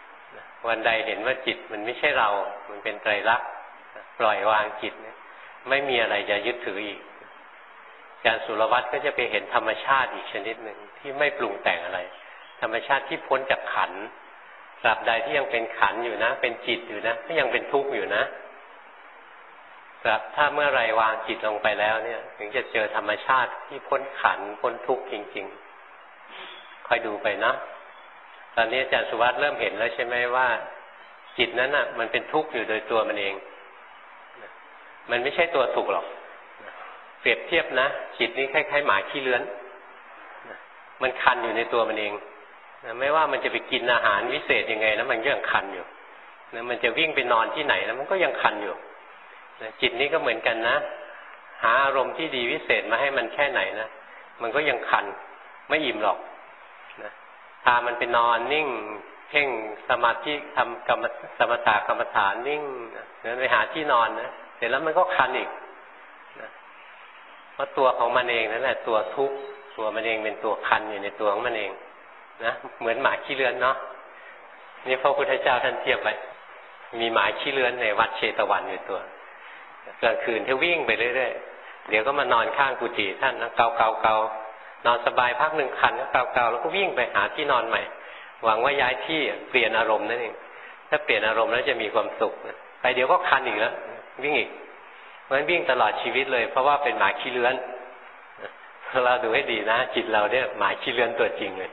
วันใดเห็นว่าจิตมันไม่ใช่เรามันเป็นไตรลักษณ์ปล่อยวางจิตเนี่ยไม่มีอะไรจะยึดถืออีกอาจารย์สุรวัตรก็จะไปเห็นธรรมชาติอีกชนิดหนึ่งที่ไม่ปรุงแต่งอะไรธรรมชาติที่พ้นจากขันธ์ตราบใดที่ยังเป็นขันธ์อยู่นะเป็นจิตอยู่นะก็ยังเป็นทุกข์อยู่นะครับถ้าเมื่อไรวางจิตลงไปแล้วเนี่ยถึงจะเจอธรรมชาติที่พ้นขันธ์พ้นทุกข์จริงๆคอยดูไปนะตอนนี้อาจารย์สุวัตรเริ่มเห็นแล้วใช่ไหมว่าจิตนั้นน่ะมันเป็นทุกข์อยู่โดยตัวมันเองมันไม่ใช่ตัวสุขหรอกเปรียบเทียบนะจิตนี้คล้ายๆหมาขี้เลื้อนมันคันอยู่ในตัวมันเองไม่ว่ามันจะไปกินอาหารวิเศษยังไงนะมันก็ยังคันอยู่มันจะวิ่งไปนอนที่ไหนนะมันก็ยังคันอยู่จิตนี้ก็เหมือนกันนะหาอารมณ์ที่ดีวิเศษมาให้มันแค่ไหนนะมันก็ยังคันไม่อิ่มหรอกนะพามันไปนอนนิ่งเพ่งสมาธิทำกรรมสมถะกรรมฐานนิ่งนะไปหาที่นอนนะเสร็จแล้วมันก็คันอีกนะเพราะตัวของมันเองนั่นแหละตัวทุกข์ตัวมันเองเป็นตัวคันอยู่ในตัวของมันเองนะเหมือนหมาขี้เลื้อนเนาะนี่พระพุทธเจ้าท่านเทียบไว้มีหมาขี้เลื้อนในวัดเชตวันอยู่ตัวกลางคืนที่วิ่งไปเรื่อยๆเดี๋ยวก็มานอนข้างกุฏิท่านนะเกาเกาเกานอนสบายพักหนึ่งคันก็เกาเกาแล้วก็วิ่งไปหาที่นอนใหม่หวังว่าย้ายที่เปลี่ยนอารมณ์นั่นเองถ้าเปลี่ยนอารมณ์แล้วจะมีความสุขไปเดี๋ยวก็คันอีกแล้ววิ่งอีกเพราะฉะนั้นวิ่งตลอดชีวิตเลยเพราะว่าเป็นหมาขี้เลื้อนเราดูให้ดีนะจิตเราเนี่ยหมาขี้เลื้อนตัวจริงเลย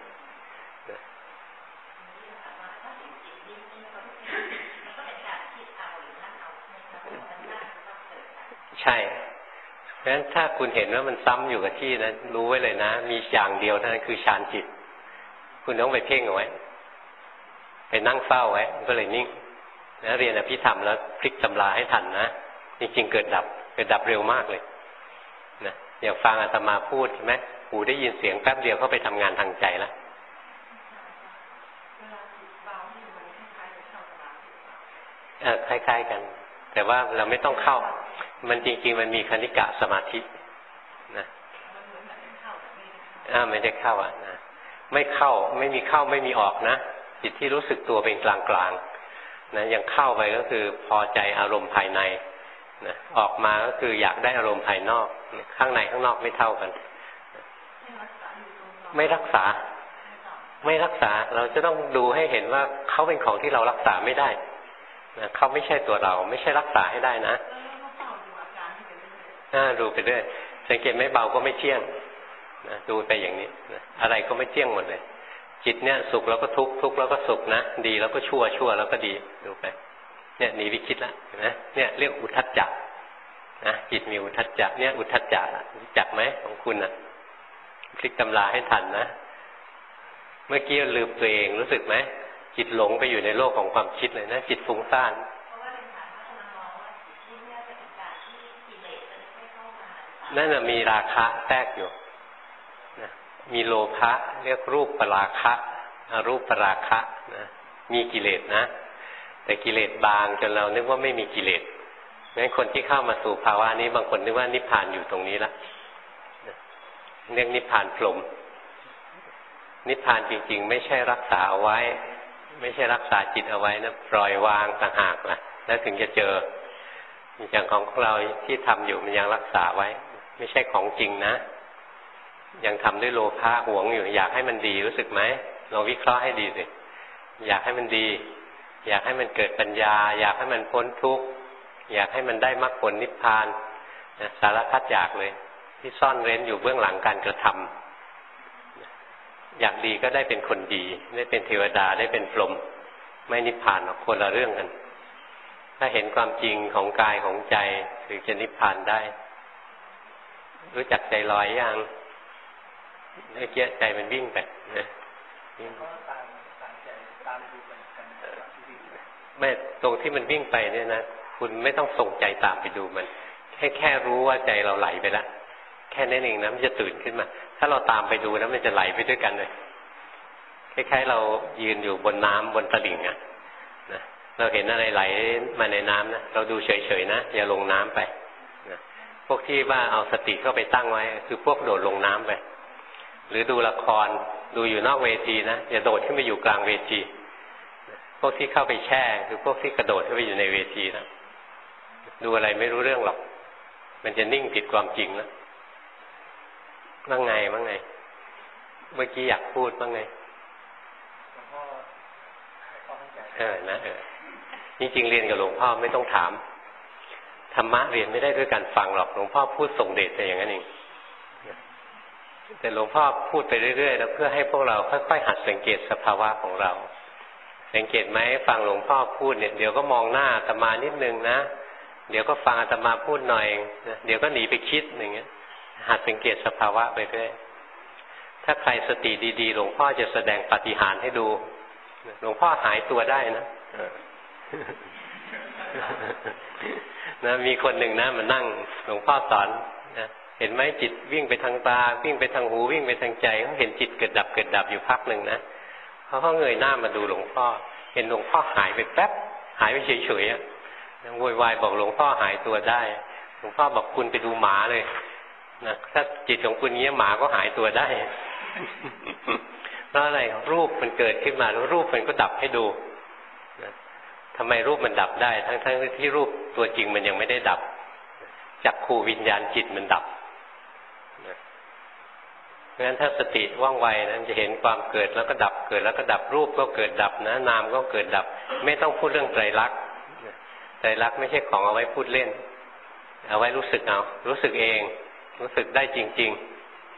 ใช่เพราะฉะนั้นถ้าคุณเห็นว่ามันซ้ำอยู่กับที่นะรู้ไว้เลยนะมีอย่างเดียวเท่านั้นคือฌานจิตคุณต้องไปเพ่งเอาไว้ไปนั่งเฝ้าไว้ก็เลยนิ่งนะเรียนอภิธรรมแล้วพลิกตำราให้ทันนะจริงๆเกิดดับเกิดดับเร็วมากเลยนะอย่างฟังอาตมาพูดใช่ไหมหูได้ยินเสียงแป๊บเดียวเข้าไปทำงานทางใจแล้วเออคล้ายๆกันแต่ว่าเราไม่ต้องเข้ามันจริงๆมันมีคณิกะสมาธินะอ่าไม่ได้เข้าอ่ะนะไม่เข้าไม่มีเข้าไม่มีออกนะจิตที่รู้สึกตัวเป็นกลางๆนะยังเข้าไปก็คือพอใจอารมณ์ภายในนะออกมาก็คืออยากได้อารมณ์ภายนอกข้างในข้างนอกไม่เท่ากันไม่รักษาไม่รักษาเราจะต้องดูให้เห็นว่าเขาเป็นของที่เรารักษาไม่ได้นะเขาไม่ใช่ตัวเราไม่ใช่รักษาให้ได้นะน่าดูไปเรื่อยสังเกตไม่เบาก็ไม่เที่ยงนะดูไปอย่างนี้นะอะไรก็ไม่เที่ยงหมดเลยจิตเนี่ยสุขแล้วก็ทุกข์ทุกข์แล้วก็สุขนะดีแล้วก็ชั่วชั่วแล้วก็ดีดูไปเนี่ยหนีวิคิดละเห็นไหมเนี่ยเรียกอุทธัจจะนะจิตมีอุทธัจจะเนี่ยอุทธัจจะรู้จักไหมของคุณอ่ะพลิกตำราให้ทันนะเมื่อกี้ลืมตัวเองรู้สึกไหมจิตหลงไปอยู่ในโลกของความคิดเลยนะจิตฟุ้งซ่านนั่นน่ะมีราคะแทรกอยู่นะมีโลภะเรียกรูปปราคะอรูปปราคะนะมีกิเลสนะแต่กิเลสบางจนเรานึกว่าไม่มีกิเลสงั้นคนที่เข้ามาสู่ภาวะนี้บางคนนึกว่านิพพานอยู่ตรงนี้ละเรียกนิพพานพรหมนิพพานจริงๆไม่ใช่รักษาเอาไว้ไม่ใช่รักษาจิตเอาไว้นะปล่อยวางต่างหากนะแล้วถึงจะเจออย่างของเราที่ทำอยู่มันยังรักษาไว้ไม่ใช่ของจริงนะยังทำด้วยโลภะหวงอยู่อยากให้มันดีรู้สึกไหมลองวิเคราะห์ให้ดีสิอยากให้มันดีอยากให้มันเกิดปัญญาอยากให้มันพ้นทุกข์อยากให้มันได้มรรคผลนิพพานนะสารพัดอยากเลยที่ซ่อนเร้นอยู่เบื้องหลังการกระทำอยากดีก็ได้เป็นคนดีได้เป็นเทวดาได้เป็นพรหมไม่นิพพานหรอกคนละเรื่องกันถ้าเห็นความจริงของกายของใจถึงจะนิพพานได้รู้จักใจลอยยังเมื่อกี้ใจมันวิ่งไปนะไม่ตรงที่มันวิ่งไปเนี่ยนะคุณไม่ต้องส่งใจตามไปดูมันแค่แค่รู้ว่าใจเราไหลไปแล้วแค่นั้นเองนะมันจะตื่นขึ้นมาถ้าเราตามไปดูนะมันจะไหลไปด้วยกันเลยคล้ายๆเรายืนอยู่บนน้ำบนตลิ่งอ่ะนะเราเห็นอะไรไหลมาในน้ำนะเราดูเฉยๆนะอย่าลงน้ำไปนะพวกที่ว่าเอาสติเข้าไปตั้งไว้คือพวกโดดลงน้ำไปหรือดูละครดูอยู่นอกเวทีนะอย่าโดดขึ้นไปอยู่กลางเวทีพวกที่เข้าไปแช่คือพวกที่กระโดดเข้าไปอยู่ในเวทีนะดูอะไรไม่รู้เรื่องหรอกมันจะนิ่งผิดความจริงแล้วบ้างไงบ้างไงเมื่อกี้อยากพูดบ้างไงเออนะเออจริงๆเรียนกับหลวงพ่อไม่ต้องถามธรรมะเรียนไม่ได้ด้วยการฟังหรอกหลวงพ่อพูดส่งเดชไปอย่างนั้นเองแต่หลวงพ่อพูดไปเรื่อยๆแล้วเพื่อให้พวกเราค่อยๆหัดสังเกตสภาวะของเราสังเกตไหมฟังหลวงพ่อพูดเนี่ยเดี๋ยวก็มองหน้าอาตมานิดนึงนะเดี๋ยวก็ฟังอาตมาพูดหน่อยนะเดี๋ยวก็หนีไปคิดอย่างเงี้ยหัดสังเกตสภาวะไปเรื่อยถ้าใครสติดีๆหลวงพ่อจะแสดงปาฏิหาริย์ให้ดูหลวงพ่อหายตัวได้นะนะมีคนหนึ่งนะมานั่งหลวงพ่อสอนนะเห็นไหมจิตวิ่งไปทางตาวิ่งไปทางหูวิ่งไปทางใจเขาเห็นจิตเกิดดับเกิดดับอยู่พักหนึ่งนะเขาก็เงยหน้ามาดูหลวงพ่อเห็นหลวงพ่อหายไปแป๊บหายไปเฉยๆโวยวายบอกหลวงพ่อหายตัวได้หลวงพ่อบอกคุณไปดูหมาเลยนะถ้าจิตของคุณเงี้ยหมาก็หายตัวได้เพราะอะไรรูปมันเกิดขึ้นมาแล้วรูปมันก็ดับให้ดูนะทำไมรูปมันดับได้ทั้งๆที่รูปตัวจริงมันยังไม่ได้ดับจักขูวิญญาณจิตมันดับเพราะฉะนั้นถ้าสติว่องไวนะจะเห็นความเกิดแล้วก็ดับเกิดแล้วก็ดับรูปก็เกิดดับนะนามก็เกิดดับไม่ต้องพูดเรื่องไตรลักษณ์ไตรลักษณ์ไม่ใช่ของเอาไว้พูดเล่นเอาไว้รู้สึกเอารู้สึกเองรู้สึกได้จริงๆ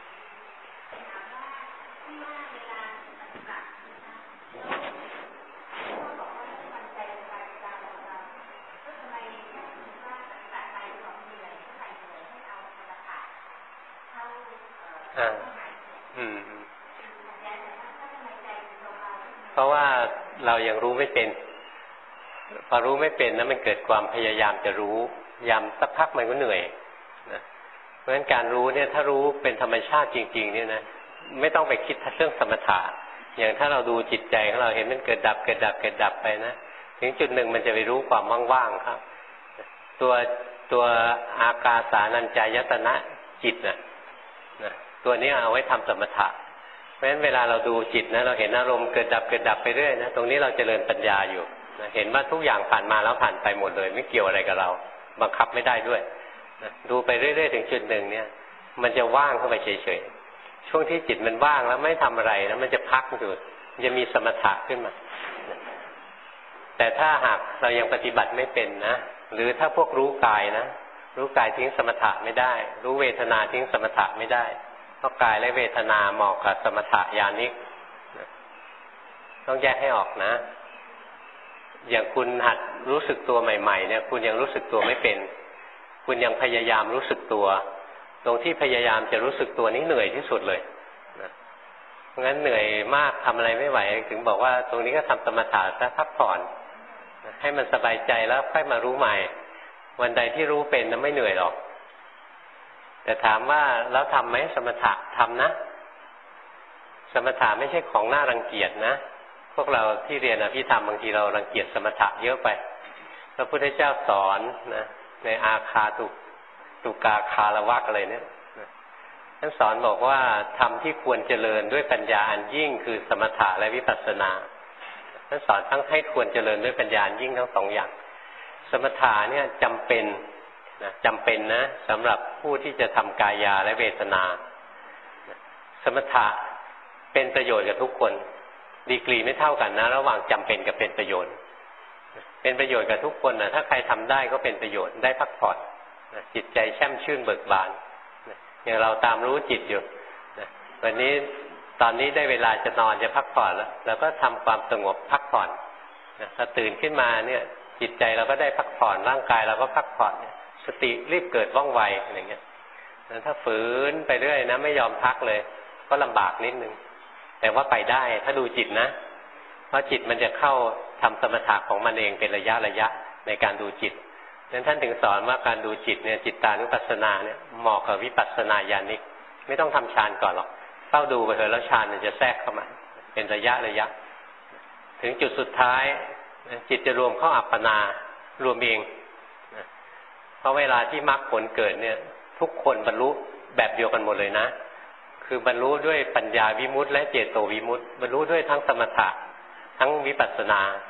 เพราะว่าเรายังรู้ไม่เป็นพอรู้ไม่เป็นนะมันเกิดความพยายามจะรู้ยามสักพักมันก็เหนื่อยนะเพราะฉะนั้นการรู้เนี่ยถ้ารู้เป็นธรรมชาติจริงๆเนี่ยนะไม่ต้องไปคิดเรื่องสมถะอย่างถ้าเราดูจิตใจของเราเห็นมันเกิดดับเกิดดับเกิดดับไปนะถึงจุดหนึ่งมันจะไปรู้ความว่างๆครับตัวตัวอากาสานัญจายตนะจิตนะนะตัวนี้เอาไว้ทำสมถะเพราะฉะนั้นเวลาเราดูจิตนะเราเห็นอารมณ์เกิดดับเกิดดับไปเรื่อยนะตรงนี้เราเจริญปัญญาอยู่นะเห็นว่าทุกอย่างผ่านมาแล้วผ่านไปหมดเลยไม่เกี่ยวอะไรกับเราบังคับไม่ได้ด้วยนะดูไปเรื่อยๆถึงจุดหนึ่งเนี่ยมันจะว่างเข้าไปเฉยๆช่วงที่จิตมันว่างแล้วไม่ทำอะไรนะมันจะพักอยู่มันจะมีสมถะขึ้นมาแต่ถ้าหากเรายังปฏิบัติไม่เป็นนะหรือถ้าพวกรู้กายนะรู้กายทิ้งสมถะไม่ได้รู้เวทนาทิ้งสมถะไม่ได้เพราะกายและเวทนาเหมาะกับสมถะญาณิกต้องแยกให้ออกนะอย่างคุณหัดรู้สึกตัวใหม่ๆเนี่ยคุณยังรู้สึกตัวไม่เป็นคุณยังพยายามรู้สึกตัวตรงที่พยายามจะรู้สึกตัวนี้เหนื่อยที่สุดเลยนะเพราะงั้นเหนื่อยมากทำอะไรไม่ไหวถึงบอกว่าตรงนี้ก็ทำสมถะซะพักผ่อนให้มันสบายใจแล้วค่อยมารู้ใหม่วันใดที่รู้เป็นนะไม่เหนื่อยหรอกแต่ถามว่าแล้วทำไหมสมถะทำนะสมถะไม่ใช่ของน่ารังเกียจนะพวกเราที่เรียนอภิธรรมบางทีเรารังเกียจสมถะเยอะไปพระพุทธเจ้าสอนนะในอาคาตุตุกาคารวักอะไรเนี่ยท่านสอนบอกว่าธรรมที่ควรเจริญด้วยปัญญาอันยิ่งคือสมถะและวิปัสสนาท่านสอนทั้งให้ควรเจริญด้วยปัญญาอันยิ่งทั้งสองอย่างสมถะเนี่ยจำเป็นนะจำเป็นนะสำหรับผู้ที่จะทำกายาและเวทนาสมถะเป็นประโยชน์กับทุกคนดีกรีไม่เท่ากันนะระหว่างจำเป็นกับเป็นประโยชน์เป็นประโยชน์กับทุกคนนะถ้าใครทำได้ก็เป็นประโยชน์ได้พักผ่อนจิตใจแช่มชื่นเบิกบานอย่างเราตามรู้จิตอยู่วันนี้ตอนนี้ได้เวลาจะนอนจะพักผ่อนแล้วเราก็ทำความสงบพักผ่อนถ้าตื่นขึ้นมาเนี่ยจิตใจเราก็ได้พักผ่อนร่างกายเราก็พักผ่อนสติรีบเกิดว่องไวอะไรเงี้ยถ้าฝืนไปเรื่อยนะไม่ยอมพักเลยก็ลำบากนิดนึงแต่ว่าไปได้ถ้าดูจิตนะเพราะจิตมันจะเข้าทำสมถะของมันเองเป็นระยะระยะในการดูจิตดังนั้นท่านถึงสอนว่าการดูจิตเนี่ยจิตตานุปัสสนาเนี่ยเหมาะกับวิปัสสนาญาณิกไม่ต้องทำฌานก่อนหรอกเฝ้าดูไปเถอะแล้วฌานมันจะแทรกเข้ามาเป็นระยะระยะถึงจุดสุดท้ายจิตจะรวมเข้าอัปปนารวมเองเพราะเวลาที่มรรคผลเกิดเนี่ยทุกคนบรรลุแบบเดียวกันหมดเลยนะคือบรรลุด้วยปัญญาวิมุตติและเจโตวิมุตติบรรลุด้วยทั้งสมถะทั้งวิปัสสนา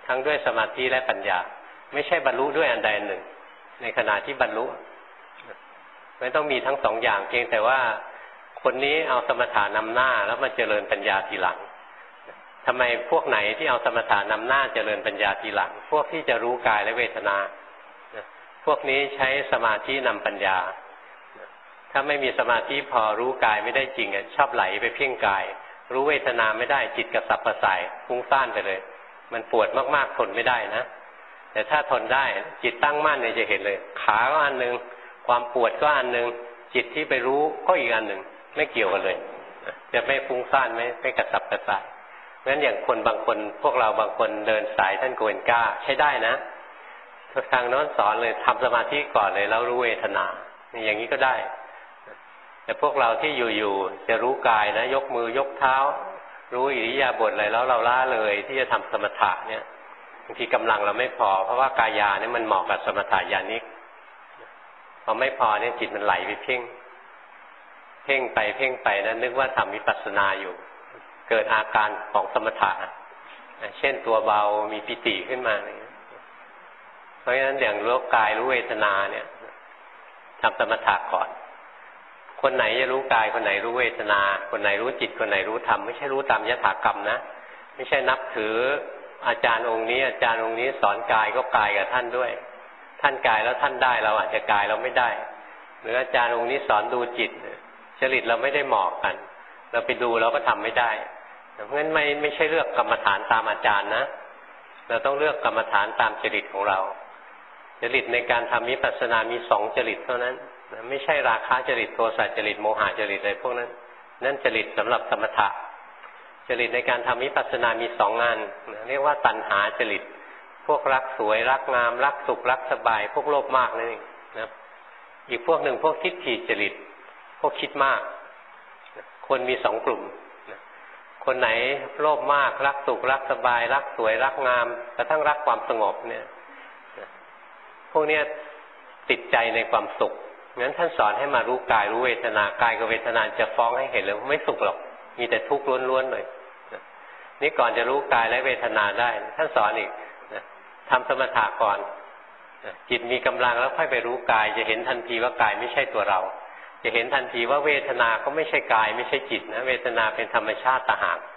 ทั้งด้วยสมาธิและปัญญาไม่ใช่บรรลุด้วยอันใดอันหนึ่งในขณะที่บรรลุไม่ต้องมีทั้งสองอย่างเพียงแต่ว่าคนนี้เอาสมถะนำหน้าแล้วมาเจริญปัญญาทีหลังทำไมพวกไหนที่เอาสมถะนำหน้าเจริญปัญญาทีหลังพวกที่จะรู้กายและเวทนาพวกนี้ใช้สมาธินำปัญญาถ้าไม่มีสมาธิพอรู้กายไม่ได้จริงอ่ะชอบไหลไปเพ่งกายรู้เวทนาไม่ได้จิตกระสับกระส่ายฟุ้งซ่านไปเลยมันปวดมากๆทนไม่ได้นะแต่ถ้าทนได้จิตตั้งมั่นเนี่ยจะเห็นเลยขาก็อันนึงความปวดก็อันนึงจิตที่ไปรู้ก็อีกอันหนึ่งไม่เกี่ยวกันเลยจะไม่ฟุ้งซ่านไม่ไม่กระสับกระส่ายเพราะฉะนั้นอย่างคนบางคนพวกเราบางคนเดินสายท่านโกเอนก้าใช้ได้นะทางโน้นสอนเลยทำสมาธิก่อนเลยแล้วรู้เวทนาอย่างนี้ก็ได้แต่พวกเราที่อยู่ๆจะรู้กายนะยกมือยกเท้ารู้อิริยาบถอะไรแล้วเราล่าเลยที่จะทำสมถะเนี่ยบางทีกำลังเราไม่พอเพราะว่ากายาเนี่ยมันเหมาะกับสมถะญาณิกพอไม่พอเนี่ยจิตมันไหลไปเพ่งเพ่งไปเพ่งไปนะนึกว่าทำวิปัสสนาอยู่เกิดอาการของสมถะเช่นตัวเบามีปิติขึ้นมาเพราะฉะนั้นอย่างรู้กายรู้เวทนาเนี่ยทำสมถะก่อนคนไหนจะรู้กายคนไหนรู้เวทนาคนไหนรู้จิตคนไหนรู้ธรรมไม่ใช่รู้ตามยถากรรมนะไม่ใช่นับถืออาจารย์องค์นี้อาจารย์องค์นี้สอนกายก็กายกับท่านด้วยท่านกายแล้วท่านได้เราอาจจะกายเราไม่ได้หรืออาจารย์องค์นี้สอนดูจิตจริตเราไม่ได้เหมาะกันเราไปดูเราก็ทำไม่ได้เพราะฉะนั้นไม่ไม่ใช่เลือกกรรมฐานตามอาจารย์นะเราต้องเลือกกรรมฐานตามจริตของเราจริตในการทำวิปัสสนามีสองจริตเท่านั้นไม่ใช่ราคะจริตโทสะจริตโมหะจริตอะไรพวกนั้นนั่นจริตสำหรับสมถะจริตในการทำวิปัสสนามีสองงานเรียกว่าตัณหาจริตพวกรักสวยรักงามรักสุขรักสบายพวกโลภมากนั่นเองนะอีกพวกหนึ่งพวกทิฏฐิจริตพวกคิดมากคนมีสองกลุ่มคนไหนโลภมากรักสุขรักสบายรักสวยรักงามกระทั่งรักความสงบเนี่ยพวกเนี้ยติดใจในความสุขงั้นท่านสอนให้มารู้กายรู้เวทนากายกับเวทนาจะฟ้องให้เห็นเลยว่าไม่สุขหรอกมีแต่ทุกข์ล้วนๆเลยนี่ก่อนจะรู้กายและเวทนาได้ท่านสอนอีกทำสมถะก่อนจิตมีกำลังแล้วค่อยไปรู้กายจะเห็นทันทีว่ากายไม่ใช่ตัวเราจะเห็นทันทีว่าเวทนาก็ไม่ใช่กายไม่ใช่จิตนะเวทนาเป็นธรรมชาติต่างหาก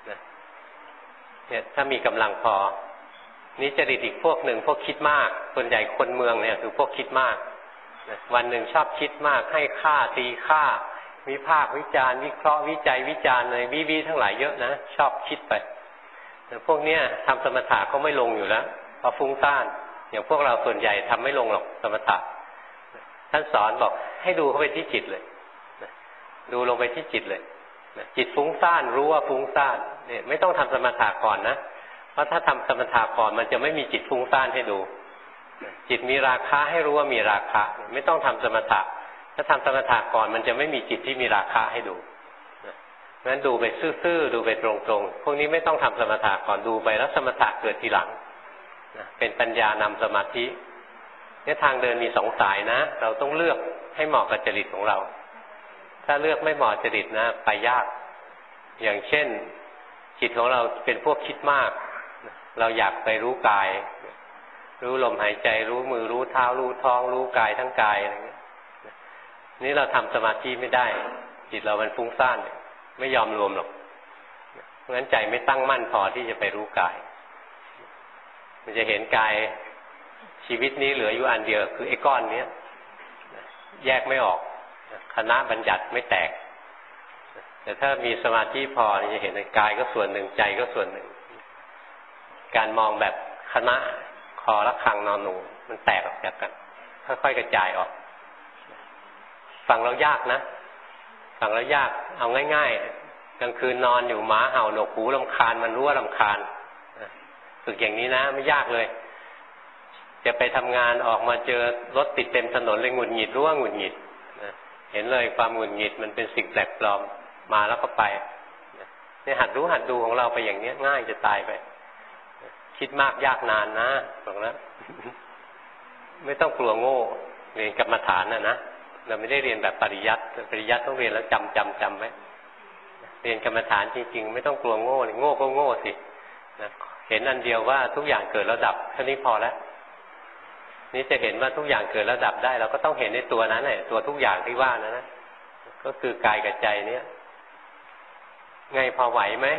เนี่ยถ้ามีกำลังพอนี่จริตอีกพวกหนึ่งพวกคิดมากส่วนใหญ่คนเมืองเนี่ยคือพวกคิดมากวันหนึ่งชอบคิดมากให้ค่าตีค่าวิพากษ์วิจารณ์วิเคราะห์วิจัยวิจารณ์เลยวิวิทั้งหลายเยอะนะชอบคิดไปแต่พวกเนี้ยทำสมถะก็ไม่ลงอยู่แล้วเพราะฟุ้งซ่านอย่างพวกเราส่วนใหญ่ทำไม่ลงหรอกสมถะท่านสอนบอกให้ดูเข้าไปที่จิตเลยดูลงไปที่จิตเลยจิตฟุ้งซ่านรู้ว่าฟุ้งซ่านเนี่ยไม่ต้องทำสมถะก่อนนะเพราะถ้าทำสมถะก่อนมันจะไม่มีจิตฟุ้งซ่านให้ดูจิตมีราคะให้รู้ว่ามีราคะไม่ต้องทำสมถะถ้าทำสมถะก่อนมันจะไม่มีจิตที่มีราคะให้ดูเพราะฉะนั้นดูไปซื่อๆดูไปตรงๆพวกนี้ไม่ต้องทำสมถะก่อนดูไปแล้วสมถะเกิดทีหลังเป็นปัญญานำสมาธิเนี่ยทางเดินมีสองสายนะเราต้องเลือกให้เหมาะกับจริตของเราถ้าเลือกไม่เหมาะจริตนะไปยากอย่างเช่นจิตของเราเป็นพวกคิดมากเราอยากไปรู้กายรู้ลมหายใจรู้มือรู้เท้ารู้ท้องรู้กายทั้งกายอะไรเงี้ยนี่เราทำสมาธิไม่ได้จิตเรามันฟุ้งซ่านไม่ยอมรวมหรอกเพราะฉะนั้นใจไม่ตั้งมั่นพอที่จะไปรู้กายมันจะเห็นกายชีวิตนี้เหลืออยู่อันเดียวคือไอ้ก้อนนี้แยกไม่ออกคณะบัญญัติไม่แตกแต่ถ้ามีสมาธิพอจะเห็นกายก็ส่วนหนึ่งใจก็ส่วนหนึ่งการมองแบบคณะคอละคังนอนหนูมันแตกออกจากกันค่อยๆกระจายออกฟังเรายากนะฟังเรายากเอาง่ายๆกลางคืนนอนอยู่หมาเห่าหนวกหูรำคาญมันรู้ว่ารำคาญฝึกอย่างนี้นะไม่ยากเลยจะไปทำงานออกมาเจอรถติดเต็มถนนเลยหงุดหงิดรู้ว่าหงุดหงิดเห็นเลยความหงุดหงิดมันเป็นสิ่งแปลกปลอมมาแล้วก็ไปเนี่ยหัดรู้หัดดูของเราไปอย่างนี้ง่ายจะตายไปคิดมากยากนานนะบอกแล้วไม่ต้องกลัวโง่เรียนกรรมฐานนะนะเราไม่ได้เรียนแบบปริยัติปริยัติต้องเรียนแล้วจำจำจำไว้เรียนกรรมฐานจริงๆไม่ต้องกลัวโง่เลยโง่ก็โง่สินะเห็นอันเดียวว่าทุกอย่างเกิดแล้วดับแค่นี้พอแล้วนี่จะเห็นว่าทุกอย่างเกิดแล้วดับได้เราก็ต้องเห็นในตัวนั้นแหละตัวทุกอย่างที่ว่านั้นนะก็คือกายกับใจเนี่ยไงพอไหวไหม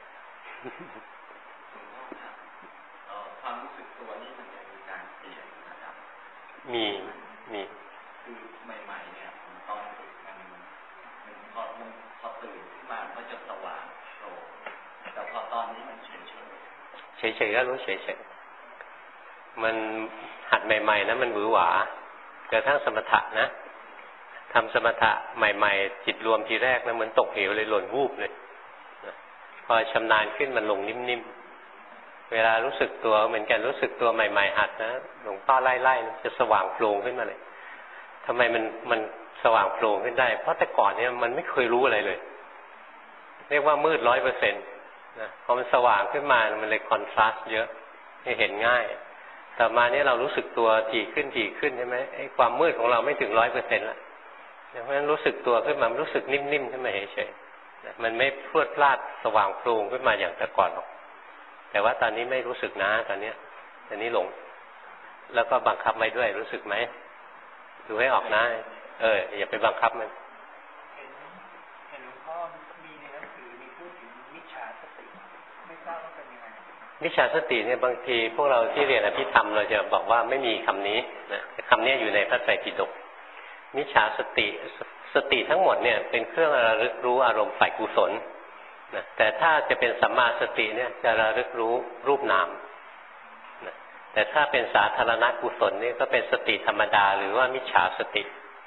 ความรู้สึกตัวนี่มันจะมีการเปลี่ยนนะครับมีมีคือใหม่ๆเนี่ยตอนฝึกมันมันพอมันพอตื่นขึ้นมาก็จะสว่างโปร่งแต่พอตอนนี้มันเฉยเฉยเฉยๆก็รู้เฉยๆมันหัดใหม่ๆนะมันหวือหวาเกิดทั้งสมถะนะทำสมถะใหม่ๆจิตรวมทีแรกนะเหมือนตกเหวเลยหล่นวูบเลยพอชำนาญขึ้นมันลงนิ่มๆเวลารู้สึกตัวเหมือนกันรู้สึกตัวใหม่ๆหัดนะหลวงพ่อไล่ๆจะสว่างโปร่งขึ้นมาเลยทำไมมันมันสว่างโปร่งขึ้นได้เพราะแต่ก่อนเนี่ยมันไม่เคยรู้อะไรเลยเรียกว่ามืดร้อยเปอร์เซ็นต์นะพอมันสว่างขึ้นมามันเลยคอนทราสต์เยอะให้เห็นง่ายต่อมาเนี่ยเรารู้สึกตัวถี่ขึ้นถี่ขึ้นใช่ไหมไอ้ความมืดของเราไม่ถึงร้อยเปอร์เซ็นต์ละเพราะฉะนั้นรู้สึกตัวขึ้นมารู้สึกนิ่มๆขึ้นมาเฉยๆมันไม่พรวดพลาดสว่างโปร่งขึ้นมาอย่างแต่ก่อนหรอกแต่ว่าตอนนี้ไม่รู้สึกนะตอนนี้ตอนนี้หลงแล้วก็บังคับไว้ด้วยรู้สึกไหมดูให้ออกนะเอออย่าไปบังคับมันเห็นเห็นหลวงพ่อมีในหนังสือมีพูดถึงมิจฉาสติไม่ทราบว่าเป็นยังไงมิจฉาสติเนี่ยบางทีพวกเราที่เรียนอภิธรรมเราจะบอกว่าไม่มีคำนี้นะคำนี้อยู่ในพระไตรปิฎกมิจฉาสติสติทั้งหมดเนี่ยเป็นเครื่องระลึกรู้อารมณ์ฝ่ายกุศลนะแต่ถ้าจะเป็นสัมมาสติเนี่ยจะระลึกรู้รูปนามนะแต่ถ้าเป็นสาธารณกุศลนี่ก็เป็นสติธรรมดาหรือว่ามิจฉาสติ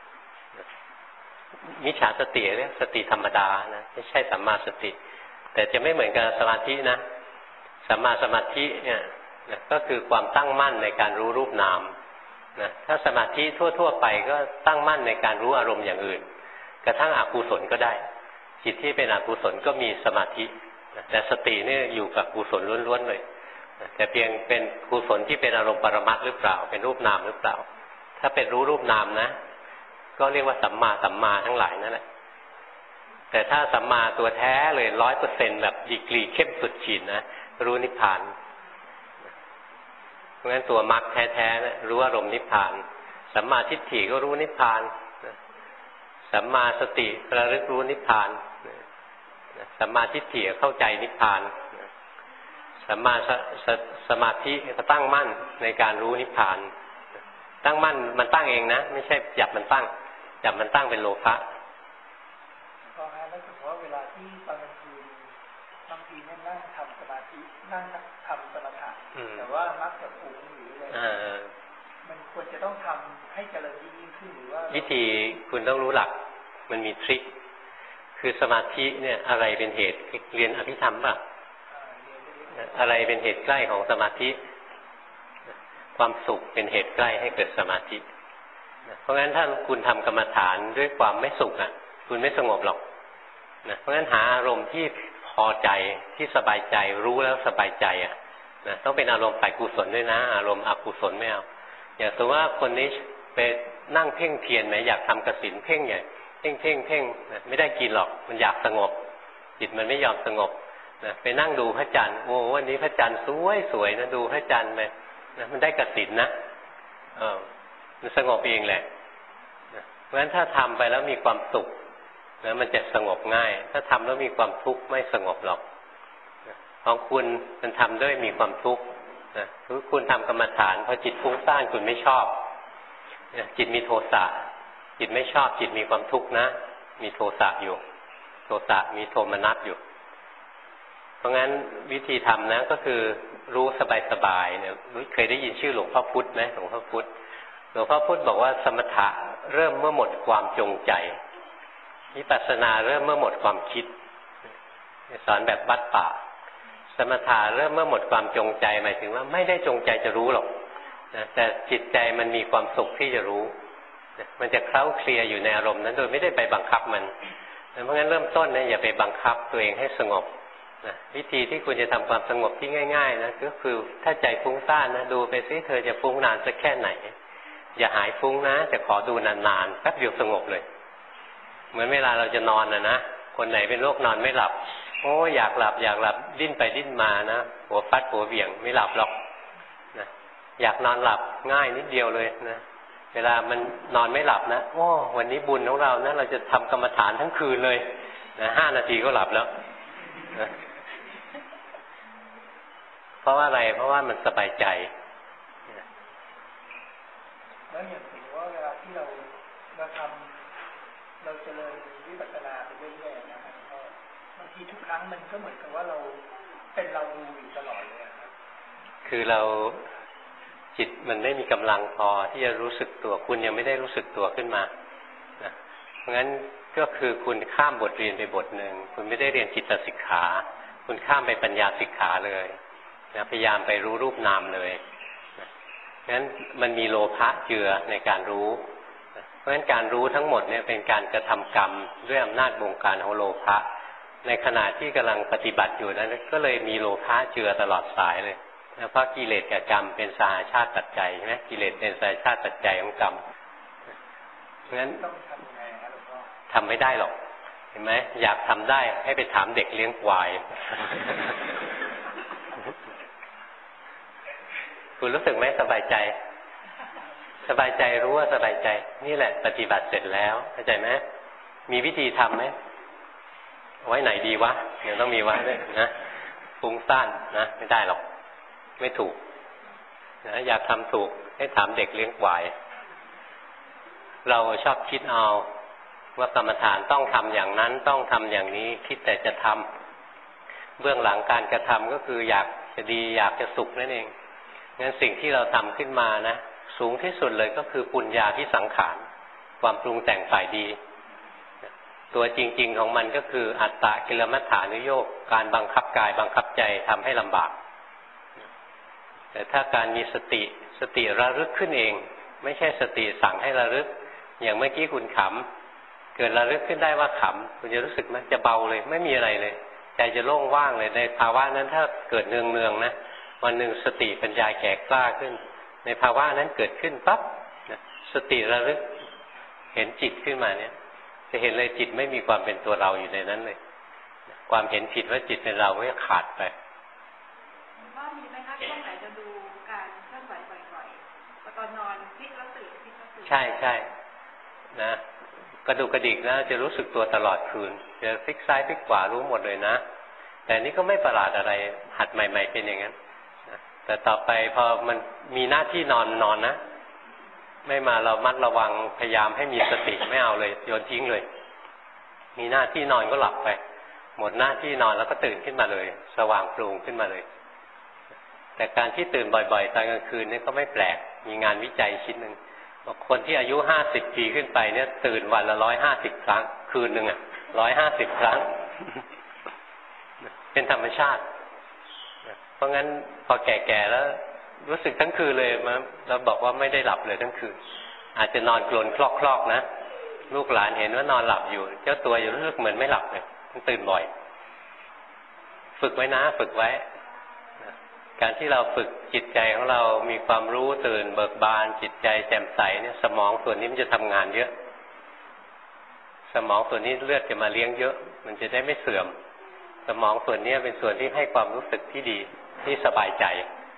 มิจฉาสติเรียกสติธรรมดานะไม่ใช่สัมมาสติแต่จะไม่เหมือนกับสมาธินะสัมมาสมาธิเนี่ยนะก็คือความตั้งมั่นในการรู้รูปนามนะถ้าสมาธิทั่วๆไปก็ตั้งมั่นในการรู้อารมณ์อย่างอื่นกระทั่งอกุศลก็ได้จิตที่เป็นอกุศลก็มีสมาธินะแต่สตินี่อยู่กับกุศลล้วนๆเลยนะแต่เพียงเป็นกุศลที่เป็นอารมณ์ปรมัตถ์หรือเปล่าเป็นรูปนามหรือเปล่าถ้าเป็นรู้รูปนามนะก็เรียกว่าสัมมาสัมมาทั้งหลายนั่นแหละแต่ถ้าสัมมาตัวแท้เลยร้อยเปอร์เซ็นต์แบบดีกรีเข้มสุดขีดนะรู้นิพพานเพราะฉะนั้นตัวมรรคแท้ๆนะรู้อารมณ์นิพพานสัมมาทิฏฐิก็รู้นิพพานสัมมาสติระลึกรู้นิพพานสัมมาทิฏฐิเข้าใจนิพพานสัมมาสมาธิก็ตั้งมั่นในการรู้นิพพานตั้งมั่นมันตั้งเองนะไม่ใช่จับมันตั้งจับมันตั้งเป็นโลภะพอฮะแล้วเฉพาะเวลาที่ตอนกลางคืนบางทีเนี่ยนั่งทำสมาธินั่งทำสมถะแต่ว่ามักจะฟุ้งหรืออะไรมันควรจะต้องทำให้เจริญยิ่งขึ้นหรือว่าวิธีคุณต้องรู้หลักมันมีทริคคือสมาธิเนี่ยอะไรเป็นเหตุเรียนอภิธรรมป่ะอะไรเป็นเหตุใกล้ของสมาธิความสุขเป็นเหตุใกล้ให้เกิดสมาธิเพราะงั้นถ้าคุณทำกรรมฐานด้วยความไม่สุขอ่ะคุณไม่สงบหรอกนะเพราะงั้นหาอารมณ์ที่พอใจที่สบายใจรู้แล้วสบายใจอ่ะนะต้องเป็นอารมณ์ฝ่ายกุศลด้วยนะอารมณ์อกุศลไม่เอาอย่างสมมติว่าคนนี้ไปนั่งเพ่งเพียรไหมอยากทำกสิณเพ่งใหญ่เพ่งเพ่งเพ่งนะไม่ได้กินหรอกมันอยากสงบจิตมันไม่ยอมสงบนะไปนั่งดูพระจันทร์โอ้วันนี้พระจันทร์สวยสวยนะดูพระจันทร์ไปนะมันได้กสิณนะเออมันสงบเองแหละนะเพราะฉะนั้นถ้าทำไปแล้วมีความสุขนะมันจะสงบง่ายถ้าทำแล้วมีความทุกข์ไม่สงบหรอกนะของคุณมันทำด้วยมีความทุกข์นะคือคุณทำกรรมฐานพอจิตฟุ้งซ่านคุณไม่ชอบนะจิตมีโทสะจิตไม่ชอบจิตมีความทุกข์นะมีโทสะอยู่โทสะมีโทมนัสอยู่เพราะงั้นวิธีทำนะก็คือรู้สบายๆเนี่ยเคยได้ยินชื่อหลวงพ่อพุธไหมหลวงพ่อพุธหลวงพ่อพุธบอกว่าสมถะเริ่มเมื่อหมดความจงใจวิปัสสนาเริ่มเมื่อหมดความคิดสอนแบบบัดป่าสมถะเริ่มเมื่อหมดความจงใจหมายถึงว่าไม่ได้จงใจจะรู้หรอกนะแต่จิตใจมันมีความสุขที่จะรู้มันจะเคล้าเคลียอยู่ในอารมณ์นั้นโดยไม่ได้ไปบังคับมันเพราะงั้นเริ่มต้นเนี่ยอย่าไปบังคับตัวเองให้สงบนะวิธีที่คุณจะทำความสงบที่ง่ายๆนะก็คือถ้าใจฟุ้งซ่านนะดูไปซิเธอจะฟุ้งนานสักแค่ไหนอย่าหายฟุ้งนะจะขอดูนานๆแป๊บเดียวสงบเลยเหมือนเวลาเราจะนอนนะนะคนไหนเป็นโรคนอนไม่หลับโอ้อยากหลับอยากหลับดิ้นไปดิ้นมานะหัวฟัดหัวเบี่ยงไม่หลับหรอกนะอยากนอนหลับง่ายนิดเดียวเลยนะเวลามันนอนไม่หลับนะโอ้วันนี้บุญของเรานะเราจะทำกรรมฐานทั้งคืนเลยนะห้านาทีก็หลับแล้วนะเพราะว่าอะไรเพราะว่ามันสบายใจแล้วอย่างถือว่าเวลาที่เราเราทำเราเจริญวิปัสสนาไปเรื่อยๆนะครับบางทีทุกครั้งมันก็เหมือนกับว่าเราเป็นเราดูอยู่ตลอดเลยครับคือเราจิตมันไม่มีกำลังพอที่จะรู้สึกตัวคุณยังไม่ได้รู้สึกตัวขึ้นมานะเพราะงั้นก็คือคุณข้ามบทเรียนไปบทหนึ่งคุณไม่ได้เรียนจิตสิกขาคุณข้ามไปปัญญาสิกขาเลยนะพยายามไปรู้รูปนามเลยนะงั้นมันมีโลภะเจือในการรู้นะเพราะฉะนั้นการรู้ทั้งหมดเนี่ยเป็นการกระทำกรรมด้วยอำนาจบงการของโลภะในขณะที่กำลังปฏิบัติอยู่นั้นก็เลยมีโลภะเจือตลอดสายเลยนะเพราะกิเลสกับกรรมเป็นสหชาติปัจจัยใช่ไหมกิเลสเป็นสหชาติปัจจัยของกรรมเพราะฉะนั้นต้องทำยังไงครับหลวงพ่อทำไม่ได้หรอกเห็นไหมอยากทำได้ให้ไปถามเด็กเลี้ยงควายคุณรู้สึกไหมสบายใจสบายใจรู้ว่าสบายใจนี่แหละปฏิบัติเสร็จแล้วเข้าใจไหมมีวิธีทำไหมไว้ไหนดีวะเดี๋ยวต้องมีไว้ด้วยนะฟุ้งซ่านนะไม่ได้หรอกไม่ถูกนะอยากทำถูกให้ถามเด็กเลี้ยงควายเราชอบคิดเอาว่ากรรมฐานต้องทำอย่างนั้นต้องทำอย่างนี้คิดแต่จะทำเบื้องหลังการกระทำก็คืออยากจะดีอยากจะสุขนั่นเองงั้นสิ่งที่เราทำขึ้นมานะสูงที่สุดเลยก็คือปุญญาที่สังขารความปรุงแต่งฝ่ายดีตัวจริงๆของมันก็คืออัตตะกิลมัฏฐานุโยคการบังคับกายบังคับใจทำให้ลำบากแต่ถ้าการมีสติสติระลึกขึ้นเองไม่ใช่สติสั่งให้ระลึกอย่างเมื่อกี้คุณขำเกิดระลึกขึ้นได้ว่าขำคุณจะรู้สึกมันจะเบาเลยไม่มีอะไรเลยใจจะโล่งว่างเลยในภาวะนั้นถ้าเกิดเนืองๆนะวันหนึ่งสติปัญญาแก่กล้าขึ้นในภาวะนั้นเกิดขึ้นปั๊บสติระลึกเห็นจิตขึ้นมาเนี่ยจะเห็นเลยจิตไม่มีความเป็นตัวเราอยู่ในนั้นเลยความเห็นผิดว่าจิตเป็นเราก็จะขาดไปว่ามีไหมคะช่วงไหนจะดูการเคลื่อนไหวบ่อยๆตอนนอนพลิกแล้วตื่นพลิกแล้วตื่นใช่ใช่นะกระดูกกระดิกนะจะรู้สึกตัวตลอดคืนจะพลิกซ้ายพลิกขวารู้หมดเลยนะแต่นี่ก็ไม่ประหลาดอะไรหัดใหม่ๆเป็นอย่างนั้นแต่ต่อไปพอมันมีหน้าที่นอนนอนนะไม่มาเรามัดระวังพยายามให้มีสติไม่เอาเลยโยนทิ้งเลยมีหน้าที่นอนก็หลับไปหมดหน้าที่นอนแล้วก็ตื่นขึ้นมาเลยสว่างโปร่งขึ้นมาเลยแต่การที่ตื่นบ่อยๆตอนกลางคืนนี่ก็ไม่แปลกมีงานวิจัยชิ้นหนึ่งคนที่อายุห้าสิบปีขึ้นไปเนี่ยตื่นวันละร้อยห้าสิบครั้งคืนหนึ่งอ่ะร้อยห้าสิบครั้งเป็นธรรมชาติเพราะงั้นพอแก่ๆแล้วรู้สึกทั้งคืนเลยมาเราบอกว่าไม่ได้หลับเลยทั้งคืนอาจจะนอนกลนคลอกๆนะลูกหลานเห็นว่านอนหลับอยู่เจ้าตัวอยู่รู้สึกเหมือนไม่หลับเลยต้องตื่นบ่อยฝึกไว้นะฝึกไว้การที่เราฝึกจิตใจของเรามีความรู้ตื่นเบิกบานจิตใจแจ่มใสเนี่ยสมองส่วนนี้มันจะทำงานเยอะสมองส่วนนี้เลือดจะมาเลี้ยงเยอะมันจะได้ไม่เสื่อมสมองส่วนนี้เป็นส่วนที่ให้ความรู้สึกที่ดีที่สบายใจ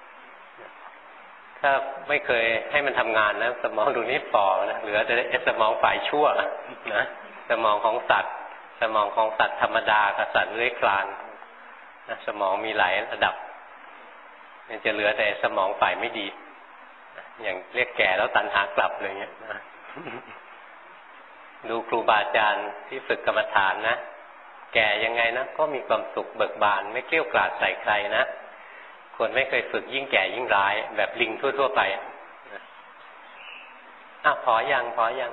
ถ้าไม่เคยให้มันทำงานนะสมองตรงนี้ฝ่อนะเหลือแต่สมองฝ่ายชั่วนะสมองของสัตว์สมองของสัตว์ธรรมดากับสัตว์เลื้อยคลานนะสมองมีหลายระดับมันจะเหลือแต่สมองฝ่ายไม่ดีอย่างเรียกแก่แล้วตัณหากลับอะไรเงี้ยนะดูครูบาอาจารย์ที่ฝึกกรรมฐานนะแก่ยังไงนะก็มีความสุขเบิกบานไม่เกลี้ยกล่อมใส่ใครนะคนไม่เคยฝึกยิ่งแก่ยิ่งร้ายแบบลิงทั่วๆไปอ่ะพอยังพอยัง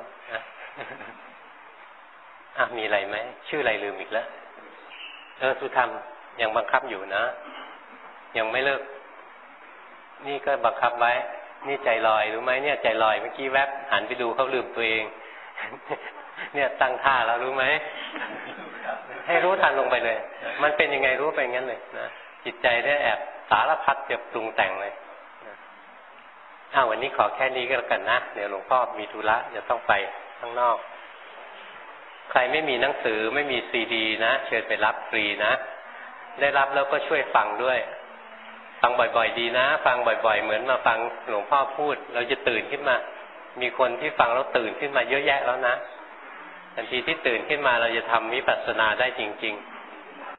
อ่ะมีอะไรไหมชื่ออะไรลืมอีกแล้วเออสุธรรมยังบังคับอยู่นะยังไม่เลิกนี่ก็บังคับไว้นี่ใจลอยรู้ไหมเนี่ยใจลอยเมื่อกี้แวบหันไปดูเขาลืมตัวเองเนี่ยตั้งท่าแล้วรู้ไหมให้รู้ทันลงไปเลยมันเป็นยังไงรู้ไปงั้นเลยนะจิตใจได้แอบสารพัดจะปรุงแต่งเลยอ้าววันนี้ขอแค่นี้ก็แล้วกันนะเดี๋ยวหลวงพ่อมีธุระจะต้องไปข้างนอกใครไม่มีหนังสือไม่มีซีดีนะเชิญไปรับฟรีนะได้รับแล้วก็ช่วยฟังด้วยฟังบ่อยๆดีนะฟังบ่อยๆเหมือนมาฟังหลวงพ่อพูดเราจะตื่นขึ้นมามีคนที่ฟังแล้วตื่นขึ้นมาเยอะแยะแล้วนะทันทีที่ตื่นขึ้นมาเราจะทำวิปัสสนาได้จริงๆ